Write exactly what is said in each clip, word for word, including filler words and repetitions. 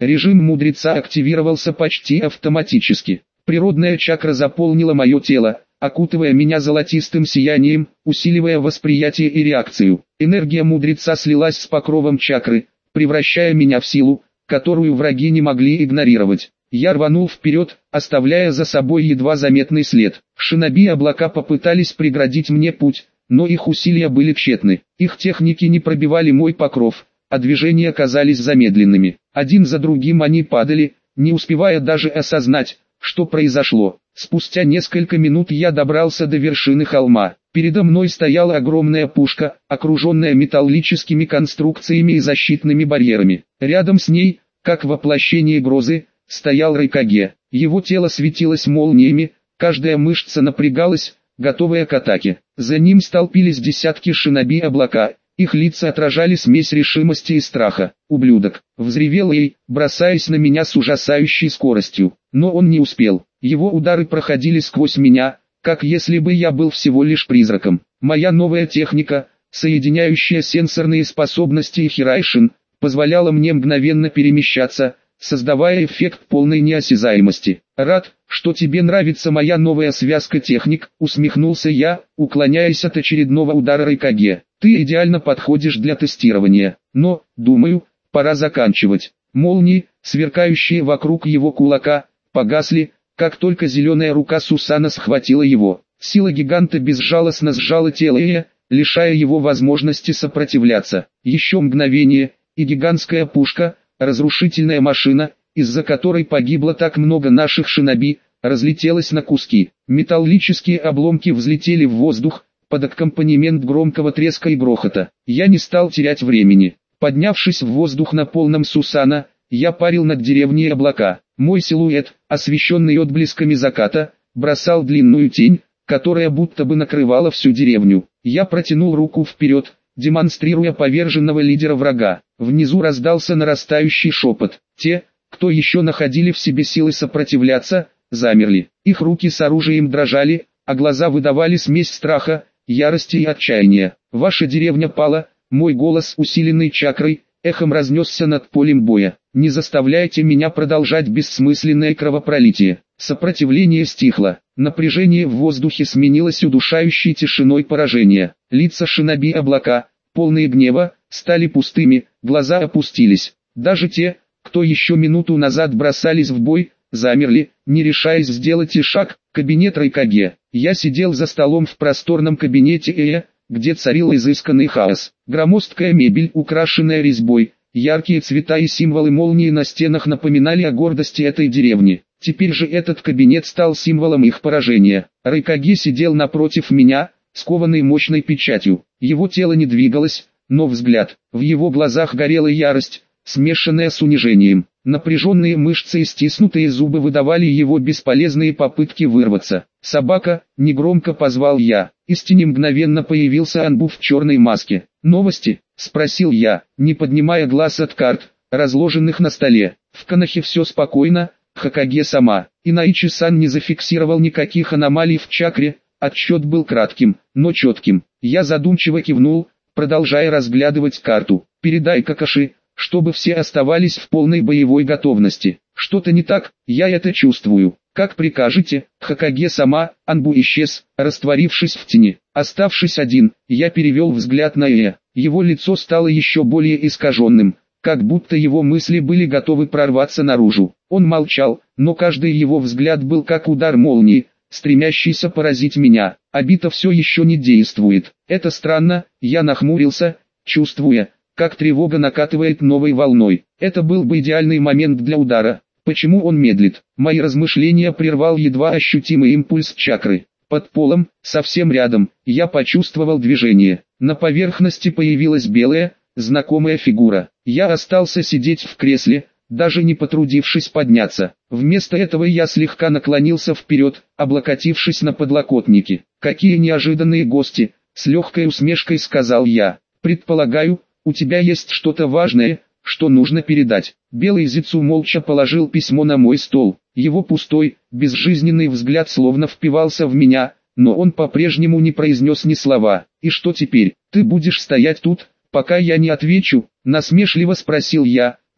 Режим мудреца активировался почти автоматически. Природная чакра заполнила мое тело, окутывая меня золотистым сиянием, усиливая восприятие и реакцию. Энергия мудреца слилась с покровом чакры, превращая меня в силу, которую враги не могли игнорировать. Я рванул вперед, оставляя за собой едва заметный след. Шиноби облака попытались преградить мне путь, но их усилия были тщетны. Их техники не пробивали мой покров, а движения казались замедленными. Один за другим они падали, не успевая даже осознать, что произошло. Спустя несколько минут я добрался до вершины холма. Передо мной стояла огромная пушка, окруженная металлическими конструкциями и защитными барьерами. Рядом с ней, как воплощение грозы, стоял Райкаге. Его тело светилось молниями, каждая мышца напрягалась, готовая к атаке. За ним столпились десятки шиноби облака, их лица отражали смесь решимости и страха. «Ублюдок!» — взревел Эй, бросаясь на меня с ужасающей скоростью. Но он не успел. Его удары проходили сквозь меня, как если бы я был всего лишь призраком. Моя новая техника, соединяющая сенсорные способности и Хирайшин, позволяла мне мгновенно перемещаться, создавая эффект полной неосязаемости. «Рад, что тебе нравится моя новая связка техник», — усмехнулся я, уклоняясь от очередного удара Райкаге. «Ты идеально подходишь для тестирования, но, думаю, пора заканчивать». Молнии, сверкающие вокруг его кулака, погасли, как только зеленая рука Сусана схватила его. Сила гиганта безжалостно сжала тело Эя, лишая его возможности сопротивляться. Еще мгновение, и гигантская пушка, разрушительная машина, из-за которой погибло так много наших шиноби, разлетелась на куски. Металлические обломки взлетели в воздух, под аккомпанемент громкого треска и грохота. Я не стал терять времени. Поднявшись в воздух на полном Сусана, я парил над деревней облака. Мой силуэт, освещенный отблесками заката, бросал длинную тень, которая будто бы накрывала всю деревню. Я протянул руку вперед, демонстрируя поверженного лидера врага. Внизу раздался нарастающий шепот. Те, кто еще находили в себе силы сопротивляться, замерли. Их руки с оружием дрожали, а глаза выдавали смесь страха, ярости и отчаяния. «Ваша деревня пала», мой голос, усиленный чакрой, эхом разнесся над полем боя. «Не заставляйте меня продолжать бессмысленное кровопролитие». Сопротивление стихло. Напряжение в воздухе сменилось удушающей тишиной поражения. Лица шиноби облака, полные гнева, стали пустыми, глаза опустились. Даже те, кто еще минуту назад бросались в бой, замерли, не решаясь сделать и шаг. Кабинет Райкаге. Я сидел за столом в просторном кабинете Эя, где царил изысканный хаос. Громоздкая мебель, украшенная резьбой, яркие цвета и символы молнии на стенах напоминали о гордости этой деревни. Теперь же этот кабинет стал символом их поражения. Райкаге сидел напротив меня, скованный мощной печатью. Его тело не двигалось, но взгляд, в его глазах горела ярость, смешанная с унижением. Напряженные мышцы и стиснутые зубы выдавали его бесполезные попытки вырваться. «Собака», — негромко позвал я. Из тени мгновенно появился Анбу в черной маске. «Новости?» — спросил я, не поднимая глаз от карт, разложенных на столе. «В Канахе все спокойно, Хокаге-сама». Инаичи-сан не зафиксировал никаких аномалий в чакре, отсчет был кратким, но четким. Я задумчиво кивнул, продолжая разглядывать карту. «Передай Какаши, чтобы все оставались в полной боевой готовности. Что-то не так, я это чувствую». «Как прикажете, Хокаге-сама». Анбу исчез, растворившись в тени. Оставшись один, я перевел взгляд на Эя. Его лицо стало еще более искаженным, как будто его мысли были готовы прорваться наружу. Он молчал, но каждый его взгляд был как удар молнии, стремящийся поразить меня. Обита все еще не действует. Это странно, я нахмурился, чувствуя, как тревога накатывает новой волной. Это был бы идеальный момент для удара. Почему он медлит? Мои размышления прервал едва ощутимый импульс чакры. Под полом, совсем рядом, я почувствовал движение. На поверхности появилась белая, знакомая фигура. Я остался сидеть в кресле, даже не потрудившись подняться. Вместо этого я слегка наклонился вперед, облокотившись на подлокотники. «Какие неожиданные гости!» — с легкой усмешкой сказал я. «Предполагаю, у тебя есть что-то важное, что нужно передать». Белый Зицу молча положил письмо на мой стол. Его пустой, безжизненный взгляд словно впивался в меня, но он по-прежнему не произнес ни слова. «И что теперь? Ты будешь стоять тут, пока я не отвечу?» — насмешливо спросил я,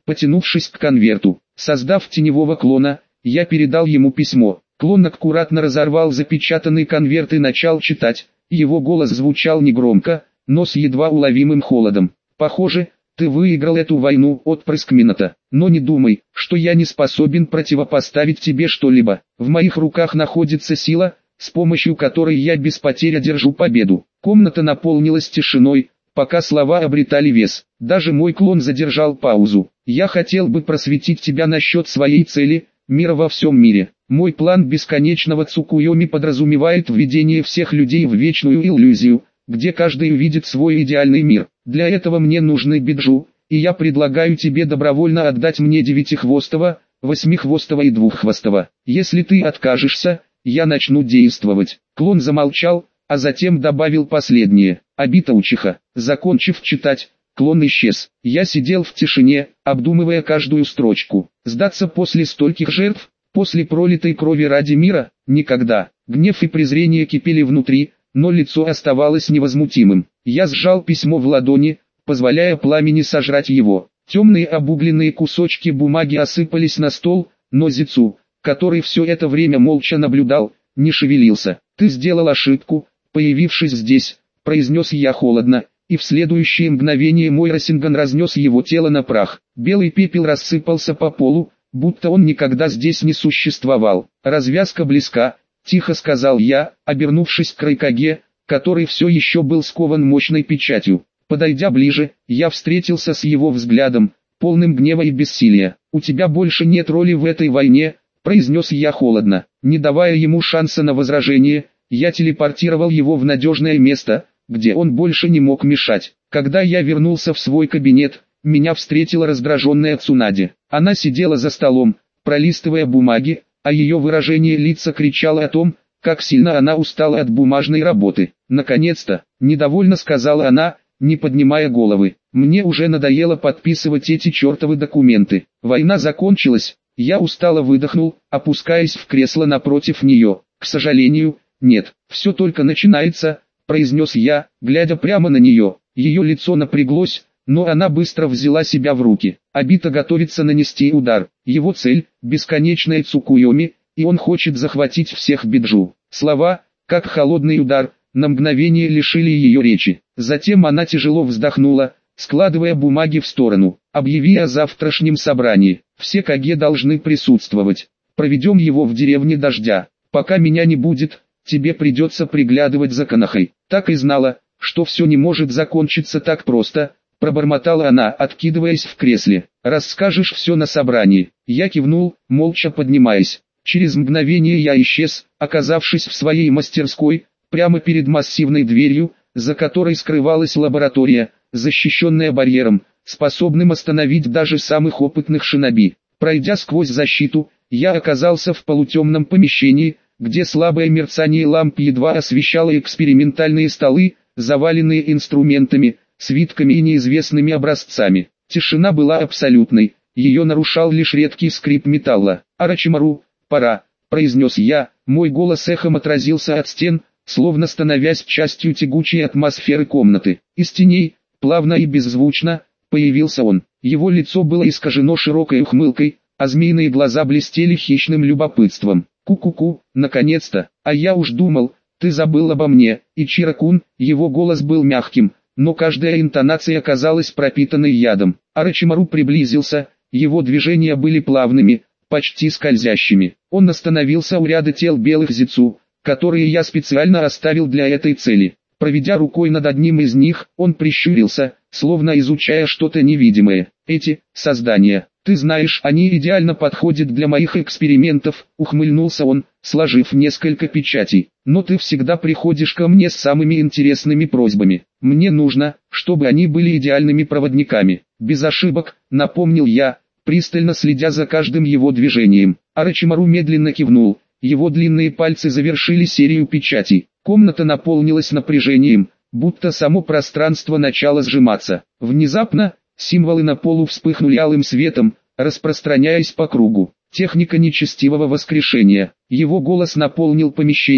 потянувшись к конверту. Создав теневого клона, я передал ему письмо. Клон аккуратно разорвал запечатанный конверт и начал читать. Его голос звучал негромко, но с едва уловимым холодом. «Похоже, ты выиграл эту войну, отпрыск Минота. Но не думай, что я не способен противопоставить тебе что-либо. В моих руках находится сила, с помощью которой я без потерь одержу победу». Комната наполнилась тишиной, пока слова обретали вес. Даже мой клон задержал паузу. «Я хотел бы просветить тебя насчет своей цели, мира во всем мире. Мой план бесконечного Цукуйоми подразумевает введение всех людей в вечную иллюзию, где каждый увидит свой идеальный мир. Для этого мне нужны биджу, и я предлагаю тебе добровольно отдать мне девятихвостого, восьмихвостого и двуххвостого. Если ты откажешься, я начну действовать». Клон замолчал, а затем добавил последнее. «Обита учиха». Закончив читать, клон исчез. Я сидел в тишине, обдумывая каждую строчку. Сдаться после стольких жертв, после пролитой крови ради мира? Никогда. Гнев и презрение кипели внутри, но лицо оставалось невозмутимым. Я сжал письмо в ладони, позволяя пламени сожрать его. Темные обугленные кусочки бумаги осыпались на стол, но Зицу, который все это время молча наблюдал, не шевелился. «Ты сделал ошибку, появившись здесь», — произнес я холодно, и в следующее мгновение мой Рассенган разнес его тело на прах. Белый пепел рассыпался по полу, будто он никогда здесь не существовал. «Развязка близка», — тихо сказал я, обернувшись к Райкаге, который все еще был скован мощной печатью. Подойдя ближе, я встретился с его взглядом, полным гнева и бессилия. «У тебя больше нет роли в этой войне», — произнес я холодно. Не давая ему шанса на возражение, я телепортировал его в надежное место, где он больше не мог мешать. Когда я вернулся в свой кабинет, меня встретила раздраженная Цунаде. Она сидела за столом, пролистывая бумаги, а ее выражение лица кричало о том, как сильно она устала от бумажной работы. «Наконец-то», — недовольно сказала она, не поднимая головы. «Мне уже надоело подписывать эти чертовы документы. Война закончилась». Я устало выдохнул, опускаясь в кресло напротив нее. «К сожалению, нет, все только начинается», — произнес я, глядя прямо на нее. Ее лицо напряглось, но она быстро взяла себя в руки. Обита готовится нанести удар. Его цель — бесконечная Цукуйоми, и он хочет захватить всех биджу. Слова, как холодный удар, на мгновение лишили ее речи. Затем она тяжело вздохнула, складывая бумаги в сторону. «Объяви о завтрашнем собрании. Все Каге должны присутствовать. Проведем его в деревне Дождя. Пока меня не будет, тебе придется приглядывать за Канахой». Так и знала, что все не может закончиться так просто, пробормотала она, откидываясь в кресле. «Расскажешь все на собрании». Я кивнул, молча поднимаясь. Через мгновение я исчез, оказавшись в своей мастерской, прямо перед массивной дверью, за которой скрывалась лаборатория, защищенная барьером, способным остановить даже самых опытных шиноби. Пройдя сквозь защиту, я оказался в полутемном помещении, где слабое мерцание ламп едва освещало экспериментальные столы, заваленные инструментами, свитками и неизвестными образцами. Тишина была абсолютной, ее нарушал лишь редкий скрип металла. «Орочимару, пора», — произнес я, мой голос эхом отразился от стен, словно становясь частью тягучей атмосферы комнаты. Из теней, плавно и беззвучно, появился он. Его лицо было искажено широкой ухмылкой, а змеиные глаза блестели хищным любопытством. «Ку-ку-ку, наконец-то, а я уж думал, ты забыл обо мне». Ичиро-кун, его голос был мягким, но каждая интонация оказалась пропитанной ядом. Орочимару приблизился, его движения были плавными, почти скользящими. Он остановился у ряда тел белых зицу, которые я специально оставил для этой цели. Проведя рукой над одним из них, он прищурился, словно изучая что-то невидимое. «Эти создания, ты знаешь, они идеально подходят для моих экспериментов», — ухмыльнулся он, сложив несколько печатей. «Но ты всегда приходишь ко мне с самыми интересными просьбами. Мне нужно, чтобы они были идеальными проводниками». «Без ошибок», — напомнил я, пристально следя за каждым его движением. Орочимару медленно кивнул. Его длинные пальцы завершили серию печатей. Комната наполнилась напряжением, будто само пространство начало сжиматься. Внезапно, символы на полу вспыхнули алым светом, распространяясь по кругу. Техника нечестивого воскрешения. Его голос наполнил помещение,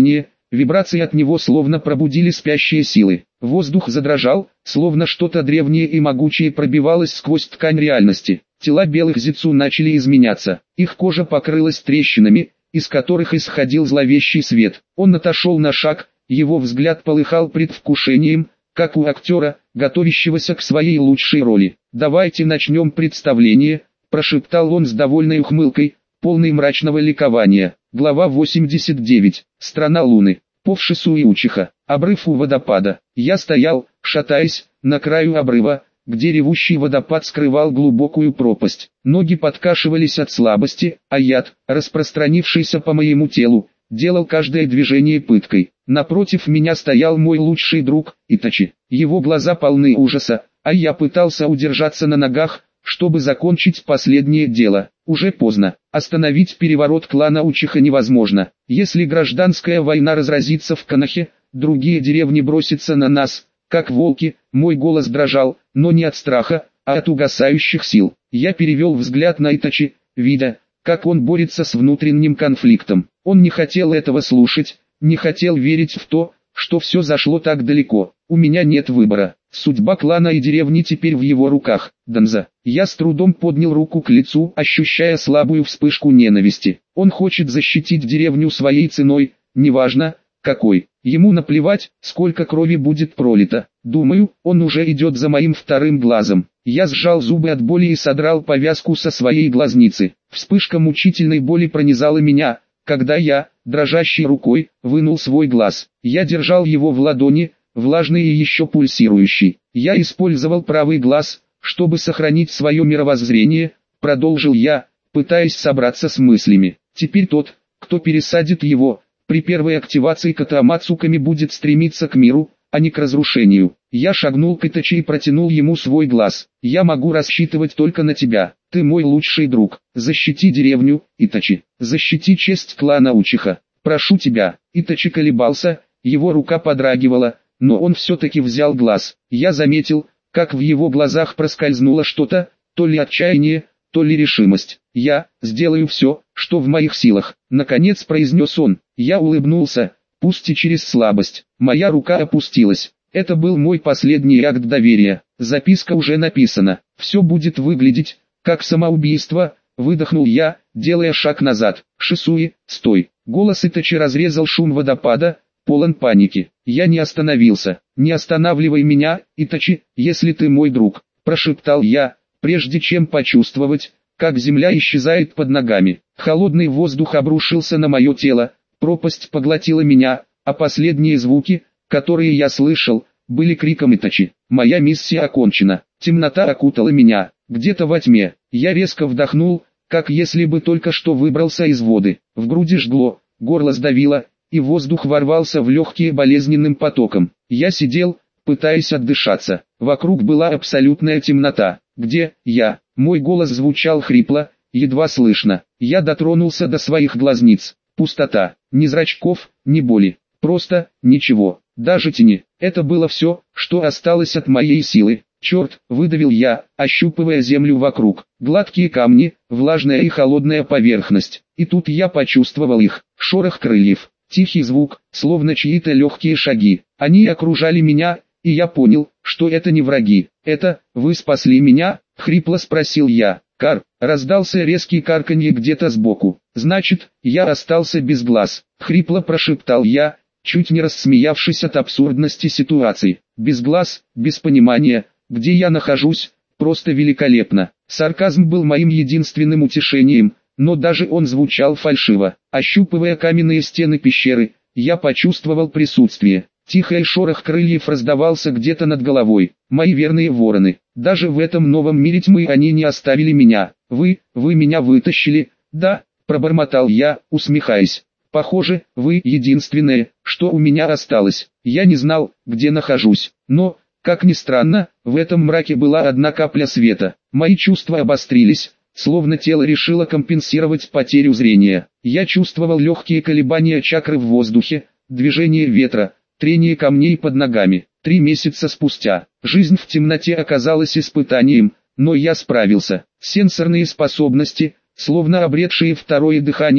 вибрации от него словно пробудили спящие силы. Воздух задрожал, словно что-то древнее и могучее пробивалось сквозь ткань реальности. Тела белых зицу начали изменяться, их кожа покрылась трещинами, из которых исходил зловещий свет. Он отошел на шаг, его взгляд полыхал предвкушением, как у актера, готовящегося к своей лучшей роли. «Давайте начнем представление», – прошептал он с довольной ухмылкой, полный мрачного ликования. Глава восемьдесят девять. Страна Луны. Повшису и Учиха. Обрыв у водопада. Я стоял, шатаясь, на краю обрыва, где ревущий водопад скрывал глубокую пропасть. Ноги подкашивались от слабости, а яд, распространившийся по моему телу, делал каждое движение пыткой. Напротив меня стоял мой лучший друг, Итачи. Его глаза полны ужаса, а я пытался удержаться на ногах, чтобы закончить последнее дело. Уже поздно. Остановить переворот клана Учиха невозможно. Если гражданская война разразится в Конохе, другие деревни бросятся на нас, как волки. Мой голос дрожал, но не от страха, а от угасающих сил. Я перевел взгляд на Итачи, видя, как он борется с внутренним конфликтом. Он не хотел этого слушать, не хотел верить в то, что все зашло так далеко. У меня нет выбора. Судьба клана и деревни теперь в его руках. Данза. Я с трудом поднял руку к лицу, ощущая слабую вспышку ненависти. Он хочет защитить деревню своей ценой, неважно, какой. Ему наплевать, сколько крови будет пролито. Думаю, он уже идет за моим вторым глазом. Я сжал зубы от боли и содрал повязку со своей глазницы. Вспышка мучительной боли пронизала меня, когда я, дрожащей рукой, вынул свой глаз. Я держал его в ладони, влажный и еще пульсирующий. Я использовал правый глаз, чтобы сохранить свое мировоззрение, продолжил я, пытаясь собраться с мыслями. Теперь тот, кто пересадит его, при первой активации катамацуками будет стремиться к миру, а не к разрушению. Я шагнул к Итачи и протянул ему свой глаз. Я могу рассчитывать только на тебя. Ты мой лучший друг. Защити деревню, Итачи. Защити честь клана Учиха. Прошу тебя. Итачи колебался, его рука подрагивала, но он все-таки взял глаз. Я заметил, как в его глазах проскользнуло что-то, то ли отчаяние, то ли решимость. «Я сделаю все, что в моих силах», — наконец произнес он. Я улыбнулся, пусть и через слабость. Моя рука опустилась. Это был мой последний акт доверия. Записка уже написана. Все будет выглядеть, как самоубийство, выдохнул я, делая шаг назад. Шисуи, стой. Голос Итачи разрезал шум водопада, полон паники. Я не остановился. Не останавливай меня, Итачи, если ты мой друг, прошептал я, прежде чем почувствовать, как земля исчезает под ногами. Холодный воздух обрушился на мое тело, пропасть поглотила меня, а последние звуки, которые я слышал, были криком Итачи. Моя миссия окончена. Темнота окутала меня. Где-то во тьме. Я резко вдохнул, как если бы только что выбрался из воды. В груди жгло, горло сдавило, и воздух ворвался в легкие болезненным потоком. Я сидел, пытаясь отдышаться. Вокруг была абсолютная темнота. Где я? Мой голос звучал хрипло, едва слышно. Я дотронулся до своих глазниц. Пустота. Ни зрачков, ни боли. Просто ничего. Даже тени. Это было все, что осталось от моей силы. Черт, выдавил я, ощупывая землю вокруг. Гладкие камни, влажная и холодная поверхность. И тут я почувствовал их. Шорох крыльев. Тихий звук, словно чьи-то легкие шаги. Они окружали меня, и я понял, что это не враги. Это, вы спасли меня? Хрипло спросил я. Кар, раздался резкий карканье где-то сбоку. Значит, я остался без глаз. Хрипло прошептал я, чуть не рассмеявшись от абсурдности ситуации. Без глаз, без понимания, где я нахожусь, просто великолепно. Сарказм был моим единственным утешением, но даже он звучал фальшиво. Ощупывая каменные стены пещеры, я почувствовал присутствие. Тихий шорох крыльев раздавался где-то над головой. Мои верные вороны. Даже в этом новом мире тьмы они не оставили меня. Вы, вы меня вытащили, да, пробормотал я, усмехаясь. Похоже, вы единственное, что у меня осталось. Я не знал, где нахожусь, но, как ни странно, в этом мраке была одна капля света. Мои чувства обострились, словно тело решило компенсировать потерю зрения. Я чувствовал легкие колебания чакры в воздухе, движение ветра, трение камней под ногами. Три месяца спустя, жизнь в темноте оказалась испытанием, но я справился. Сенсорные способности, словно обретшие второе дыхание,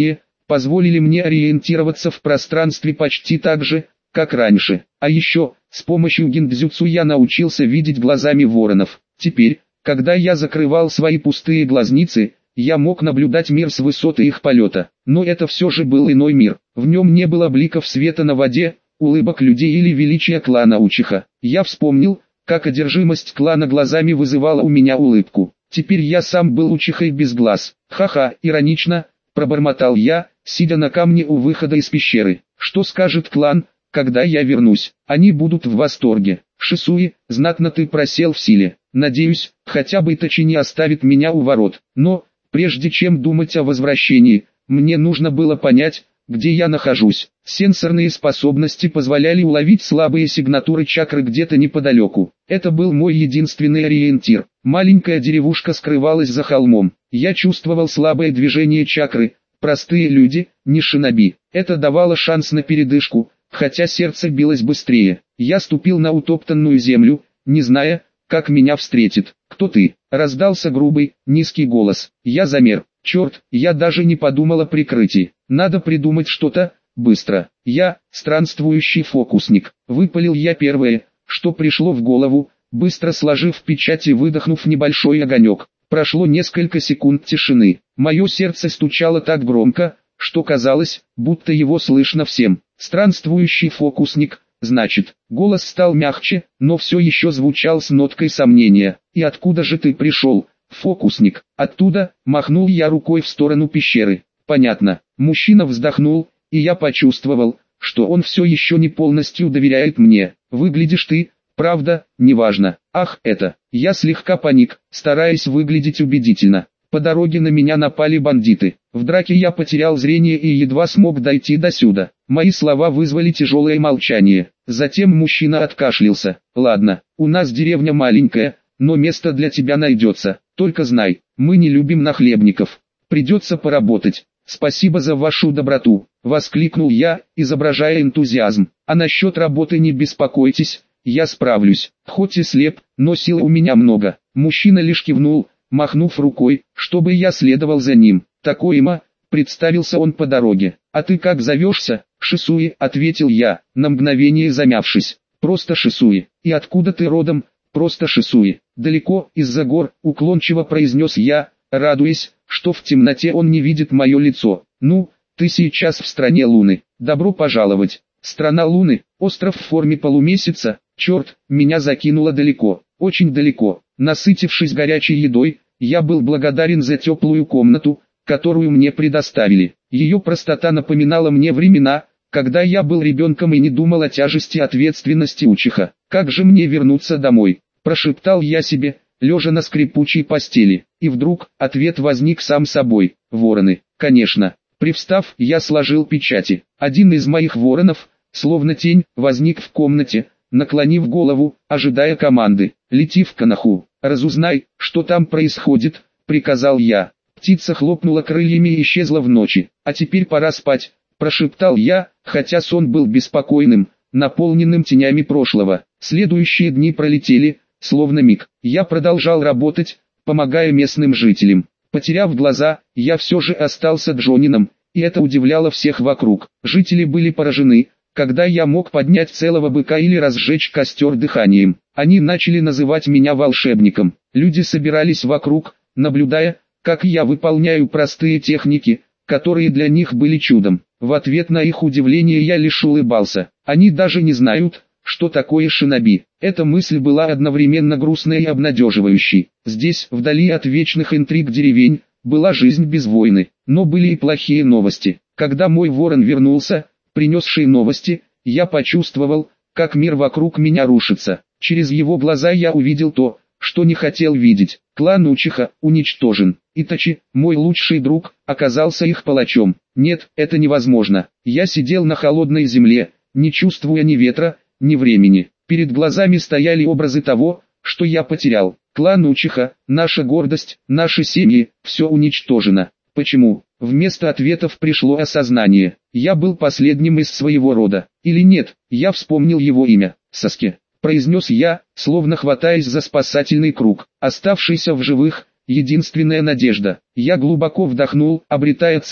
позволили мне ориентироваться в пространстве почти так же, как раньше. А еще, с помощью гиндзюцу я научился видеть глазами воронов. Теперь, когда я закрывал свои пустые глазницы, я мог наблюдать мир с высоты их полета. Но это все же был иной мир. В нем не было бликов света на воде, улыбок людей или величия клана Учиха. Я вспомнил, как одержимость клана глазами вызывала у меня улыбку. Теперь я сам был Учихой без глаз. Ха-ха, иронично, пробормотал я, сидя на камне у выхода из пещеры. Что скажет клан, когда я вернусь? Они будут в восторге. Шисуи, знатно ты просел в силе. Надеюсь, хотя бы Итачи не оставит меня у ворот. Но, прежде чем думать о возвращении, мне нужно было понять, где я нахожусь. Сенсорные способности позволяли уловить слабые сигнатуры чакры где-то неподалеку. Это был мой единственный ориентир. Маленькая деревушка скрывалась за холмом. Я чувствовал слабое движение чакры. Простые люди, не шиноби. Это давало шанс на передышку, хотя сердце билось быстрее. Я ступил на утоптанную землю, не зная, как меня встретит. «Кто ты?» — раздался грубый, низкий голос. Я замер. Черт, я даже не подумал о прикрытии. Надо придумать что-то, быстро. Я, странствующий фокусник. Выпалил я первое, что пришло в голову, быстро сложив печать и выдохнув небольшой огонек. Прошло несколько секунд тишины. Мое сердце стучало так громко, что казалось, будто его слышно всем. Странствующий фокусник, значит. Голос стал мягче, но все еще звучал с ноткой сомнения. «И откуда же ты пришел, фокусник?» «Оттуда», махнул я рукой в сторону пещеры. «Понятно». Мужчина вздохнул, и я почувствовал, что он все еще не полностью доверяет мне. «Выглядишь ты, правда, неважно». «Ах, это». Я слегка паник, стараясь выглядеть убедительно. По дороге на меня напали бандиты. В драке я потерял зрение и едва смог дойти до сюда. Мои слова вызвали тяжелое молчание. Затем мужчина откашлялся. «Ладно, у нас деревня маленькая, но место для тебя найдется. Только знай, мы не любим нахлебников. Придется поработать. Спасибо за вашу доброту», — воскликнул я, изображая энтузиазм. «А насчет работы не беспокойтесь, я справлюсь. Хоть и слеп, но сил у меня много». Мужчина лишь кивнул, махнув рукой, чтобы я следовал за ним. «Такоима», — представился он по дороге. «А ты как зовешься?» «Шисуи», — ответил я, на мгновение замявшись. «Просто Шисуи. И откуда ты родом?» «Просто Шисуи». «Далеко, из-за гор», — уклончиво произнес я, радуясь, что в темноте он не видит мое лицо. «Ну, ты сейчас в стране Луны. Добро пожаловать». «Страна Луны, остров в форме полумесяца, черт, меня закинуло далеко, очень далеко». Насытившись горячей едой, я был благодарен за теплую комнату, которую мне предоставили. Ее простота напоминала мне времена, когда я был ребенком и не думал о тяжести ответственности Учиха. «Как же мне вернуться домой?» – прошептал я себе, лежа на скрипучей постели. И вдруг, ответ возник сам собой. Вороны, конечно. Привстав, я сложил печати. Один из моих воронов, словно тень, возник в комнате, наклонив голову, ожидая команды. «Лети в Канаху, разузнай, что там происходит», — приказал я. Птица хлопнула крыльями и исчезла в ночи. «А теперь пора спать», — прошептал я, хотя сон был беспокойным, наполненным тенями прошлого. Следующие дни пролетели, словно миг. Я продолжал работать, помогая местным жителям. Потеряв глаза, я все же остался Джонином, и это удивляло всех вокруг. Жители были поражены, когда я мог поднять целого быка или разжечь костер дыханием. Они начали называть меня волшебником. Люди собирались вокруг, наблюдая, как я выполняю простые техники, которые для них были чудом. В ответ на их удивление я лишь улыбался. Они даже не знают, что такое шиноби. Эта мысль была одновременно грустной и обнадеживающей. Здесь, вдали от вечных интриг деревень, была жизнь без войны. Но были и плохие новости. Когда мой ворон вернулся, принесший новости, я почувствовал, как мир вокруг меня рушится. Через его глаза я увидел то, что не хотел видеть. Клан Учиха уничтожен. Итачи, мой лучший друг, оказался их палачом. Нет, это невозможно. Я сидел на холодной земле, не чувствуя ни ветра, ни времени. Перед глазами стояли образы того, что я потерял. Клан Учиха, наша гордость, наши семьи, все уничтожено. Почему? Вместо ответов пришло осознание. Я был последним из своего рода. Или нет? Я вспомнил его имя. Саске. Произнес я, словно хватаясь за спасательный круг. Оставшийся в живых, единственная надежда. Я глубоко вдохнул, обретая цель,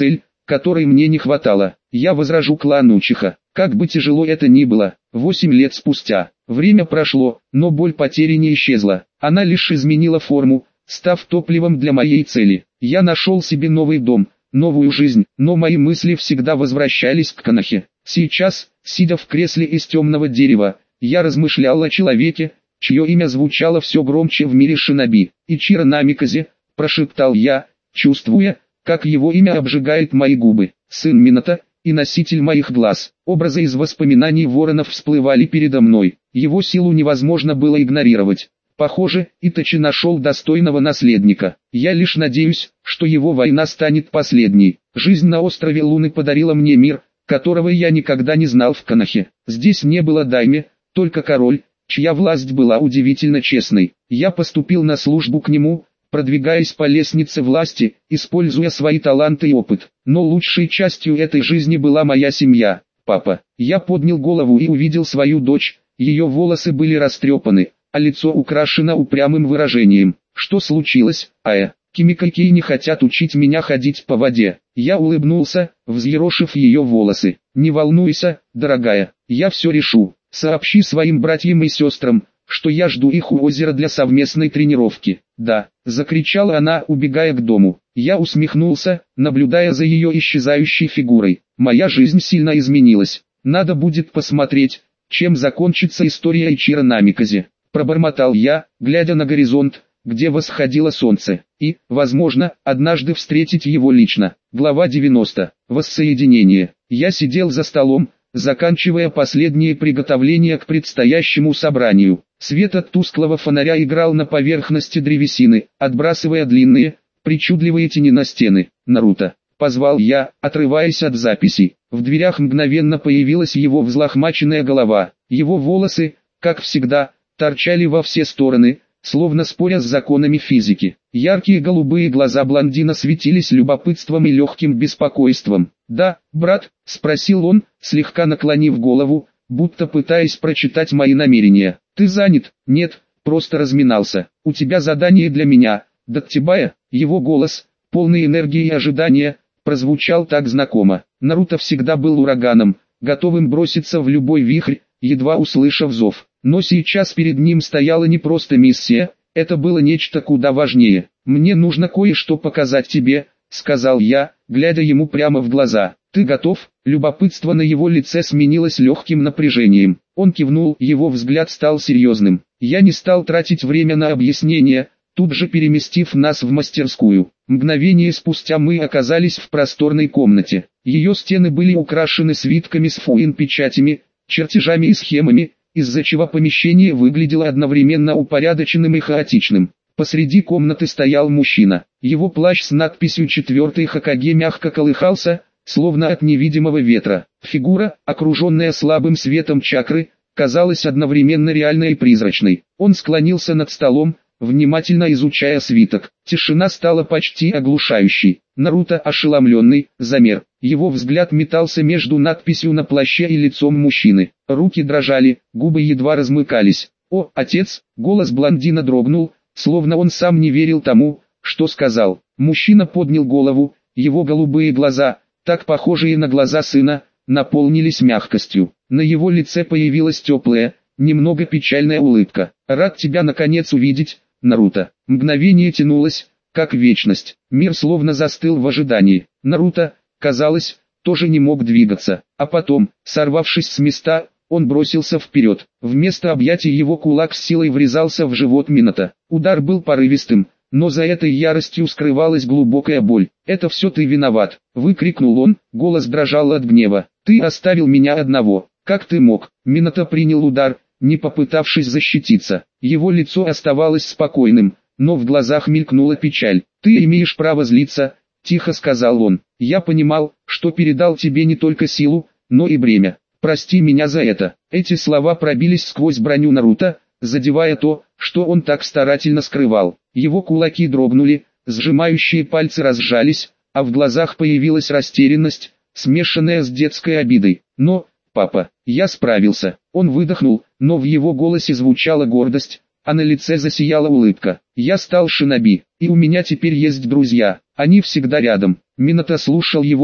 которой мне не хватало. Я возражу клан Учиха. Как бы тяжело это ни было, восемь лет спустя, время прошло, но боль потери не исчезла. Она лишь изменила форму, став топливом для моей цели. Я нашел себе новый дом, новую жизнь, но мои мысли всегда возвращались к Конохе. Сейчас, сидя в кресле из темного дерева, я размышлял о человеке, чье имя звучало все громче в мире шиноби. «Ичиро Намиказе», прошептал я, чувствуя, как его имя обжигает мои губы. Сын Минато и носитель моих глаз. Образы из воспоминаний воронов всплывали передо мной. Его силу невозможно было игнорировать. Похоже, Итачи нашел достойного наследника. Я лишь надеюсь, что его война станет последней. Жизнь на острове Луны подарила мне мир, которого я никогда не знал в Конохе. Здесь не было дайме, только король, чья власть была удивительно честной. Я поступил на службу к нему, продвигаясь по лестнице власти, используя свои таланты и опыт. Но лучшей частью этой жизни была моя семья, папа. Я поднял голову и увидел свою дочь, ее волосы были растрепаны, а лицо украшено упрямым выражением. Что случилось, Ая? Кимикайки не хотят учить меня ходить по воде. Я улыбнулся, взъерошив ее волосы. Не волнуйся, дорогая, я все решу. Сообщи своим братьям и сестрам, что я жду их у озера для совместной тренировки. Да, закричала она, убегая к дому. Я усмехнулся, наблюдая за ее исчезающей фигурой. Моя жизнь сильно изменилась. Надо будет посмотреть, чем закончится история Ичиро Намиказе. Пробормотал я, глядя на горизонт, где восходило солнце, и, возможно, однажды встретить его лично. Глава девяносто. Воссоединение. Я сидел за столом, заканчивая последние приготовления к предстоящему собранию. Свет от тусклого фонаря играл на поверхности древесины, отбрасывая длинные, причудливые тени на стены. «Наруто», — позвал я, отрываясь от записей. В дверях мгновенно появилась его взлохмаченная голова. Его волосы, как всегда, торчали во все стороны, словно споря с законами физики. Яркие голубые глаза блондина светились любопытством и легким беспокойством. «Да, брат?» — спросил он, слегка наклонив голову, будто пытаясь прочитать мои намерения. «Ты занят?» «Нет, просто разминался. У тебя задание для меня, Даттибая?» Его голос, полный энергии и ожидания, прозвучал так знакомо. Наруто всегда был ураганом, готовым броситься в любой вихрь, едва услышав зов. Но сейчас перед ним стояла не просто миссия, это было нечто куда важнее. «Мне нужно кое-что показать тебе», — сказал я, глядя ему прямо в глаза. «Ты готов?» Любопытство на его лице сменилось легким напряжением. Он кивнул, его взгляд стал серьезным. Я не стал тратить время на объяснения, тут же переместив нас в мастерскую. Мгновение спустя мы оказались в просторной комнате. Ее стены были украшены свитками с фуин-печатями, чертежами и схемами, из-за чего помещение выглядело одновременно упорядоченным и хаотичным. Посреди комнаты стоял мужчина. Его плащ с надписью «Четвертый Хокаге» мягко колыхался, словно от невидимого ветра. Фигура, окруженная слабым светом чакры, казалась одновременно реальной и призрачной. Он склонился над столом, внимательно изучая свиток. Тишина стала почти оглушающей. Наруто, ошеломленный, замер. Его взгляд метался между надписью на плаще и лицом мужчины. Руки дрожали, губы едва размыкались. «О, отец!» — голос блондина дрогнул, словно он сам не верил тому, что сказал. Мужчина поднял голову, его голубые глаза, так похожие на глаза сына, наполнились мягкостью. На его лице появилась теплая, немного печальная улыбка. «Рад тебя наконец увидеть, Наруто». Мгновение тянулось, как вечность. Мир словно застыл в ожидании. Наруто, казалось, тоже не мог двигаться. А потом, сорвавшись с места, он бросился вперед. Вместо объятий его кулак с силой врезался в живот Минато. Удар был порывистым, но за этой яростью скрывалась глубокая боль. «Это все ты виноват!» — выкрикнул он, голос дрожал от гнева. «Ты оставил меня одного! Как ты мог?» Минато принял удар, не попытавшись защититься. Его лицо оставалось спокойным, но в глазах мелькнула печаль. «Ты имеешь право злиться», — тихо сказал он. «Я понимал, что передал тебе не только силу, но и бремя. Прости меня за это». Эти слова пробились сквозь броню Наруто, задевая то, что он так старательно скрывал. Его кулаки дрогнули, сжимающие пальцы разжались, а в глазах появилась растерянность, смешанная с детской обидой. «Но, папа, я справился». Он выдохнул, но в его голосе звучала гордость, а на лице засияла улыбка. «Я стал шиноби, и у меня теперь есть друзья, они всегда рядом». Минато слушал его,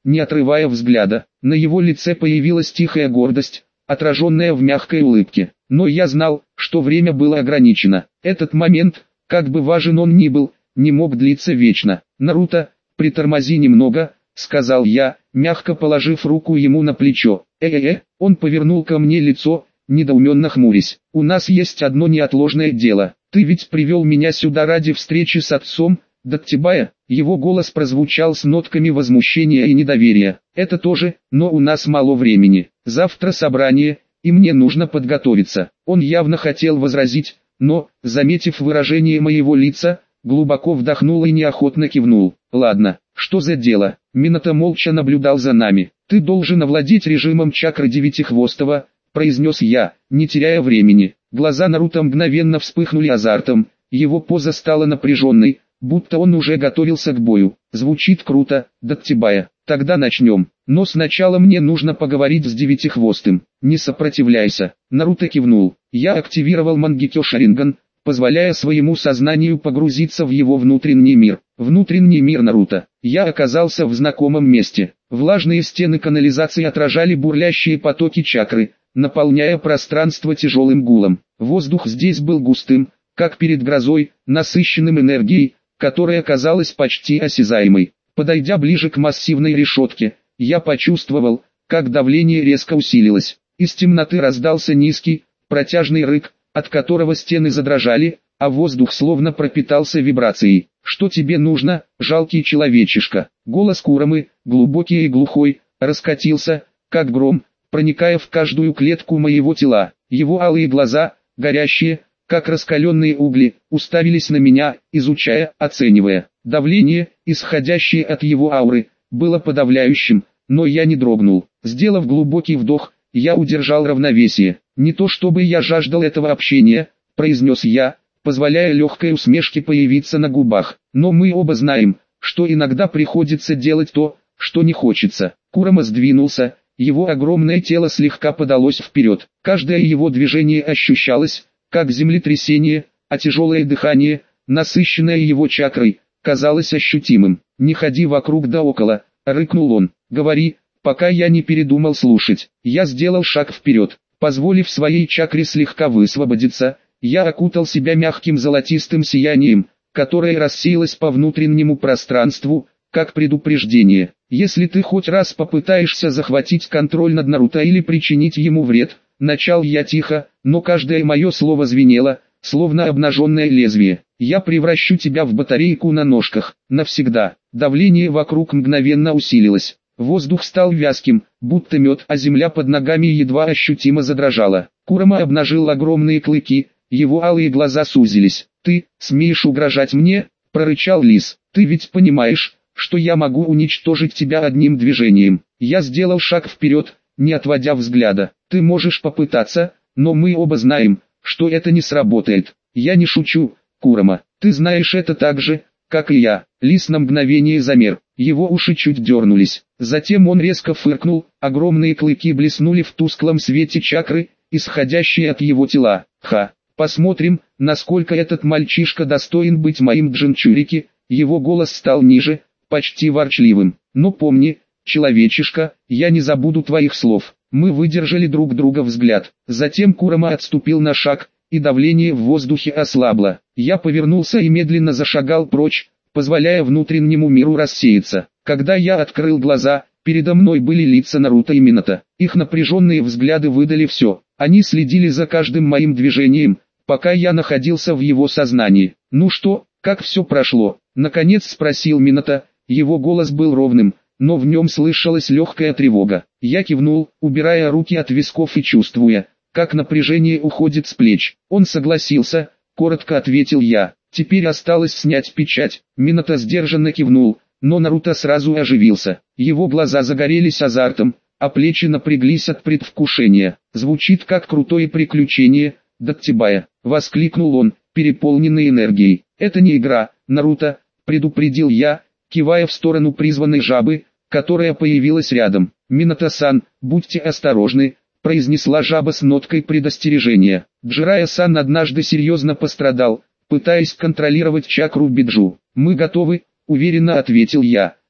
не отрывая взгляда. На его лице появилась тихая гордость, отраженная в мягкой улыбке. Но я знал, что время было ограничено. Этот момент, как бы важен он ни был, не мог длиться вечно. «Наруто, притормози немного», — сказал я, мягко положив руку ему на плечо. «Э-э-э», он повернул ко мне лицо, недоуменно хмурясь. «У нас есть одно неотложное дело. Ты ведь привел меня сюда ради встречи с отцом Даттибая?» Его голос прозвучал с нотками возмущения и недоверия. «Это тоже, но у нас мало времени. Завтра собрание, и мне нужно подготовиться». Он явно хотел возразить, но, заметив выражение моего лица, глубоко вдохнул и неохотно кивнул. «Ладно, что за дело?» Минато молча наблюдал за нами. «Ты должен овладеть режимом чакры Девятихвостого», — произнес я, не теряя времени. Глаза Наруто мгновенно вспыхнули азартом, его поза стала напряженной, будто он уже готовился к бою. «Звучит круто, Даттибая. Тогда начнем. Но сначала мне нужно поговорить с Девятихвостым. Не сопротивляйся». Наруто кивнул. Я активировал Мангекё Шаринган, позволяя своему сознанию погрузиться в его внутренний мир. Внутренний мир Наруто. Я оказался в знакомом месте. Влажные стены канализации отражали бурлящие потоки чакры, наполняя пространство тяжелым гулом. Воздух здесь был густым, как перед грозой, насыщенным энергией, которая казалась почти осязаемой. Подойдя ближе к массивной решетке, я почувствовал, как давление резко усилилось. Из темноты раздался низкий, протяжный рык, от которого стены задрожали, а воздух словно пропитался вибрацией. «Что тебе нужно, жалкий человечишка?» Голос Курамы, глубокий и глухой, раскатился, как гром, проникая в каждую клетку моего тела. Его алые глаза, горящие, как раскаленные угли, уставились на меня, изучая, оценивая. Давление, исходящее от его ауры, было подавляющим, но я не дрогнул. Сделав глубокий вдох, я удержал равновесие. «Не то чтобы я жаждал этого общения», — произнес я, позволяя легкой усмешке появиться на губах. «Но мы оба знаем, что иногда приходится делать то, что не хочется». Курама сдвинулся, его огромное тело слегка подалось вперед. Каждое его движение ощущалось, как землетрясение, а тяжелое дыхание, насыщенное его чакрой, казалось ощутимым. «Не ходи вокруг да около», — рыкнул он. «Говори, пока я не передумал слушать». Я сделал шаг вперед. Позволив своей чакре слегка высвободиться, я окутал себя мягким золотистым сиянием, которое рассеялось по внутреннему пространству, как предупреждение. «Если ты хоть раз попытаешься захватить контроль над Наруто или причинить ему вред», начал я тихо, но каждое мое слово звенело, словно обнаженное лезвие. «Я превращу тебя в батарейку на ножках, навсегда». Давление вокруг мгновенно усилилось. Воздух стал вязким, будто мед, а земля под ногами едва ощутимо задрожала. Курама обнажил огромные клыки, его алые глаза сузились. «Ты, смеешь угрожать мне?» – прорычал лис. «Ты ведь понимаешь, что я могу уничтожить тебя одним движением». Я сделал шаг вперед, не отводя взгляда. «Ты можешь попытаться, но мы оба знаем, что это не сработает». «Я не шучу, Курама, ты знаешь это так же, как и я». Лис на мгновение замер, его уши чуть дернулись. Затем он резко фыркнул, огромные клыки блеснули в тусклом свете чакры, исходящей от его тела. «Ха, посмотрим, насколько этот мальчишка достоин быть моим Джинчурики». Его голос стал ниже, почти ворчливым. «Но помни, человечишка, я не забуду твоих слов». Мы выдержали друг друга взгляд. Затем Курама отступил на шаг, и давление в воздухе ослабло. Я повернулся и медленно зашагал прочь, позволяя внутреннему миру рассеяться. Когда я открыл глаза, передо мной были лица Наруто и Минато. Их напряженные взгляды выдали все. Они следили за каждым моим движением, пока я находился в его сознании. «Ну что, как все прошло?» — наконец спросил Минато. Его голос был ровным, но в нем слышалась легкая тревога. Я кивнул, убирая руки от висков и чувствуя, как напряжение уходит с плеч. Он согласился, коротко ответил я. Теперь осталось снять печать. Минато сдержанно кивнул, но Наруто сразу оживился. Его глаза загорелись азартом, а плечи напряглись от предвкушения. «Звучит как крутое приключение, Даттибая», — воскликнул он, переполненный энергией. «Это не игра, Наруто», — предупредил я, кивая в сторону призванной жабы, которая появилась рядом. «Минато-сан, будьте осторожны», — произнесла жаба с ноткой предостережения. «Джирайя-сан однажды серьезно пострадал, пытаясь контролировать чакру Биджу». «Мы готовы», — уверенно ответил я,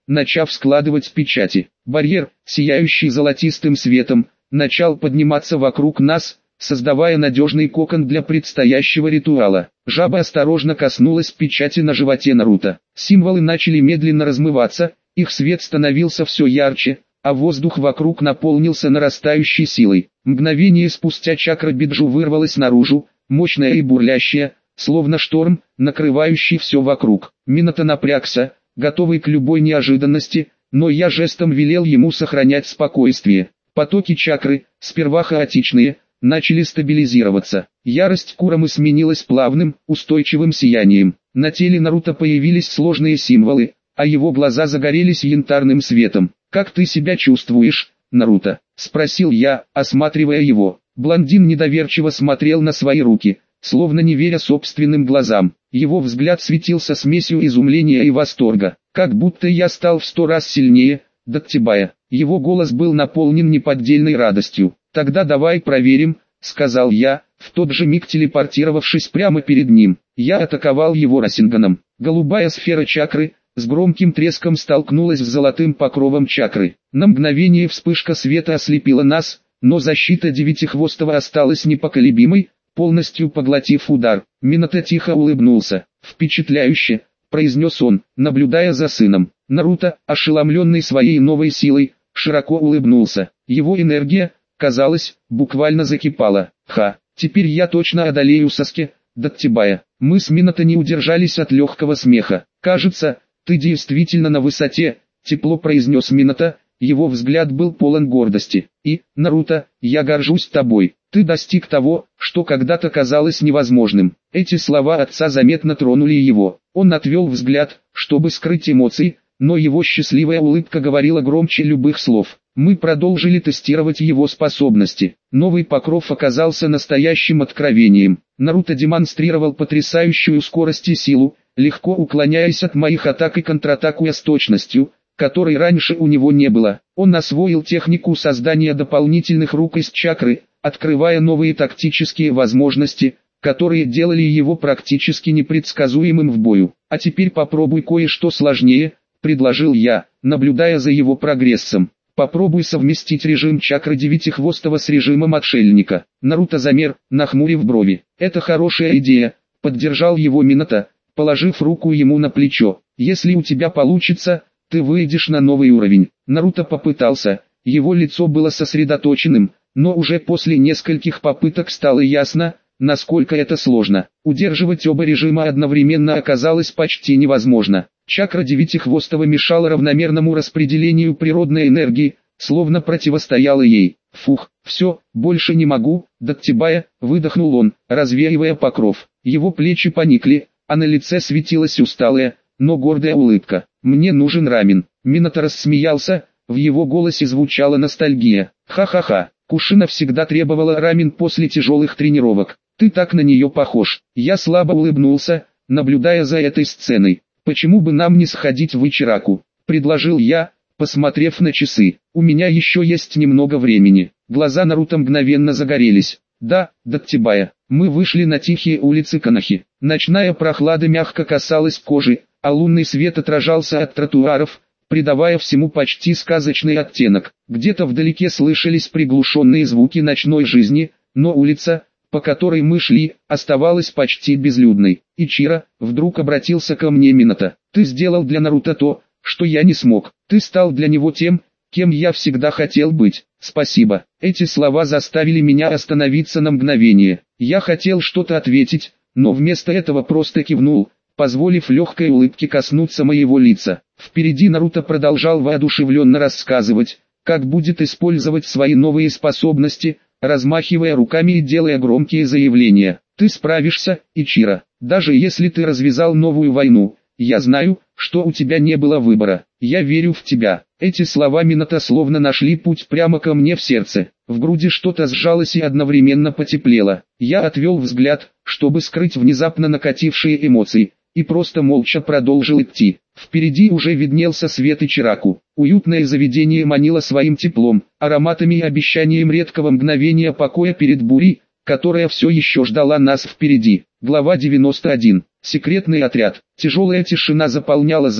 начав складывать печати. Барьер, сияющий золотистым светом, начал подниматься вокруг нас, создавая надежный кокон для предстоящего ритуала. Жаба осторожно коснулась печати на животе Наруто. Символы начали медленно размываться, их свет становился все ярче, а воздух вокруг наполнился нарастающей силой. Мгновение спустя чакра Биджу вырвалась наружу, мощная и бурлящая, словно шторм, накрывающий все вокруг. Минато напрягся, готовый к любой неожиданности, но я жестом велел ему сохранять спокойствие. Потоки чакры, сперва хаотичные, начали стабилизироваться. Ярость Курамы сменилась плавным, устойчивым сиянием. На теле Наруто появились сложные символы, а его глаза загорелись янтарным светом. «Как ты себя чувствуешь, Наруто?» – спросил я, осматривая его. Блондин недоверчиво смотрел на свои руки, словно не веря собственным глазам. Его взгляд светился смесью изумления и восторга, как будто я стал в сто раз сильнее, Даттибая. Его голос был наполнен неподдельной радостью. «Тогда давай проверим», — сказал я, в тот же миг телепортировавшись прямо перед ним. Я атаковал его Расинганом. Голубая сфера чакры с громким треском столкнулась с золотым покровом чакры. На мгновение вспышка света ослепила нас, но защита Девятихвостого осталась непоколебимой, полностью поглотив удар. Минато тихо улыбнулся. «Впечатляюще», — произнес он, наблюдая за сыном. Наруто, ошеломленный своей новой силой, широко улыбнулся. Его энергия, казалось, буквально закипала. «Ха, теперь я точно одолею Саске, Даттибая». Мы с Минато не удержались от легкого смеха. «Кажется, ты действительно на высоте», — тепло произнес Минато. Его взгляд был полон гордости. «И, Наруто, я горжусь тобой. Ты достиг того, что когда-то казалось невозможным». Эти слова отца заметно тронули его. Он отвел взгляд, чтобы скрыть эмоции, но его счастливая улыбка говорила громче любых слов. Мы продолжили тестировать его способности. Новый покров оказался настоящим откровением. Наруто демонстрировал потрясающую скорость и силу, легко уклоняясь от моих атак и контратакуя с точностью, которой раньше у него не было. Он освоил технику создания дополнительных рук из чакры, открывая новые тактические возможности, которые делали его практически непредсказуемым в бою. «А теперь попробуй кое-что сложнее», — предложил я, наблюдая за его прогрессом. «Попробуй совместить режим чакры Девятихвостого с режимом отшельника». Наруто замер, нахмурив брови. «Это хорошая идея», — поддержал его Минато, положив руку ему на плечо. «Если у тебя получится, ты выйдешь на новый уровень». Наруто попытался, его лицо было сосредоточенным, но уже после нескольких попыток стало ясно, насколько это сложно. Удерживать оба режима одновременно оказалось почти невозможно. Чакра Девятихвостого мешала равномерному распределению природной энергии, словно противостояла ей. «Фух, все, больше не могу, Даттибая», — выдохнул он, развеивая покров. Его плечи поникли, а на лице светилась усталая, но гордая улыбка. «Мне нужен рамен». Минато рассмеялся, в его голосе звучала ностальгия. «Ха-ха-ха, Кушина всегда требовала рамен после тяжелых тренировок. Ты так на нее похож». Я слабо улыбнулся, наблюдая за этой сценой. «Почему бы нам не сходить в Ичираку?» — предложил я, посмотрев на часы. «У меня еще есть немного времени». Глаза Наруто мгновенно загорелись. «Да, Даттибая». Мы вышли на тихие улицы Канахи. Ночная прохлада мягко касалась кожи, а лунный свет отражался от тротуаров, придавая всему почти сказочный оттенок. Где-то вдалеке слышались приглушенные звуки ночной жизни, но улица, по которой мы шли, оставалась почти безлюдной. «Ичиро», вдруг обратился ко мне Минато, — «ты сделал для Наруто то, что я не смог. Ты стал для него тем, кем я всегда хотел быть». «Спасибо». Эти слова заставили меня остановиться на мгновение. Я хотел что-то ответить, но вместо этого просто кивнул, позволив легкой улыбке коснуться моего лица. Впереди Наруто продолжал воодушевленно рассказывать, как будет использовать свои новые способности, размахивая руками и делая громкие заявления. «Ты справишься, Ичиро. Даже если ты развязал новую войну, я знаю, что у тебя не было выбора. Я верю в тебя». Эти слова Минато словно нашли путь прямо ко мне в сердце. В груди что-то сжалось и одновременно потеплело. Я отвел взгляд, чтобы скрыть внезапно накатившие эмоции, и просто молча продолжил идти. Впереди уже виднелся свет Ичираку. Уютное заведение манило своим теплом, ароматами и обещанием редкого мгновения покоя перед бурей, которая все еще ждала нас впереди. Глава девяносто один. Секретный отряд. Тяжелая тишина заполняла зал,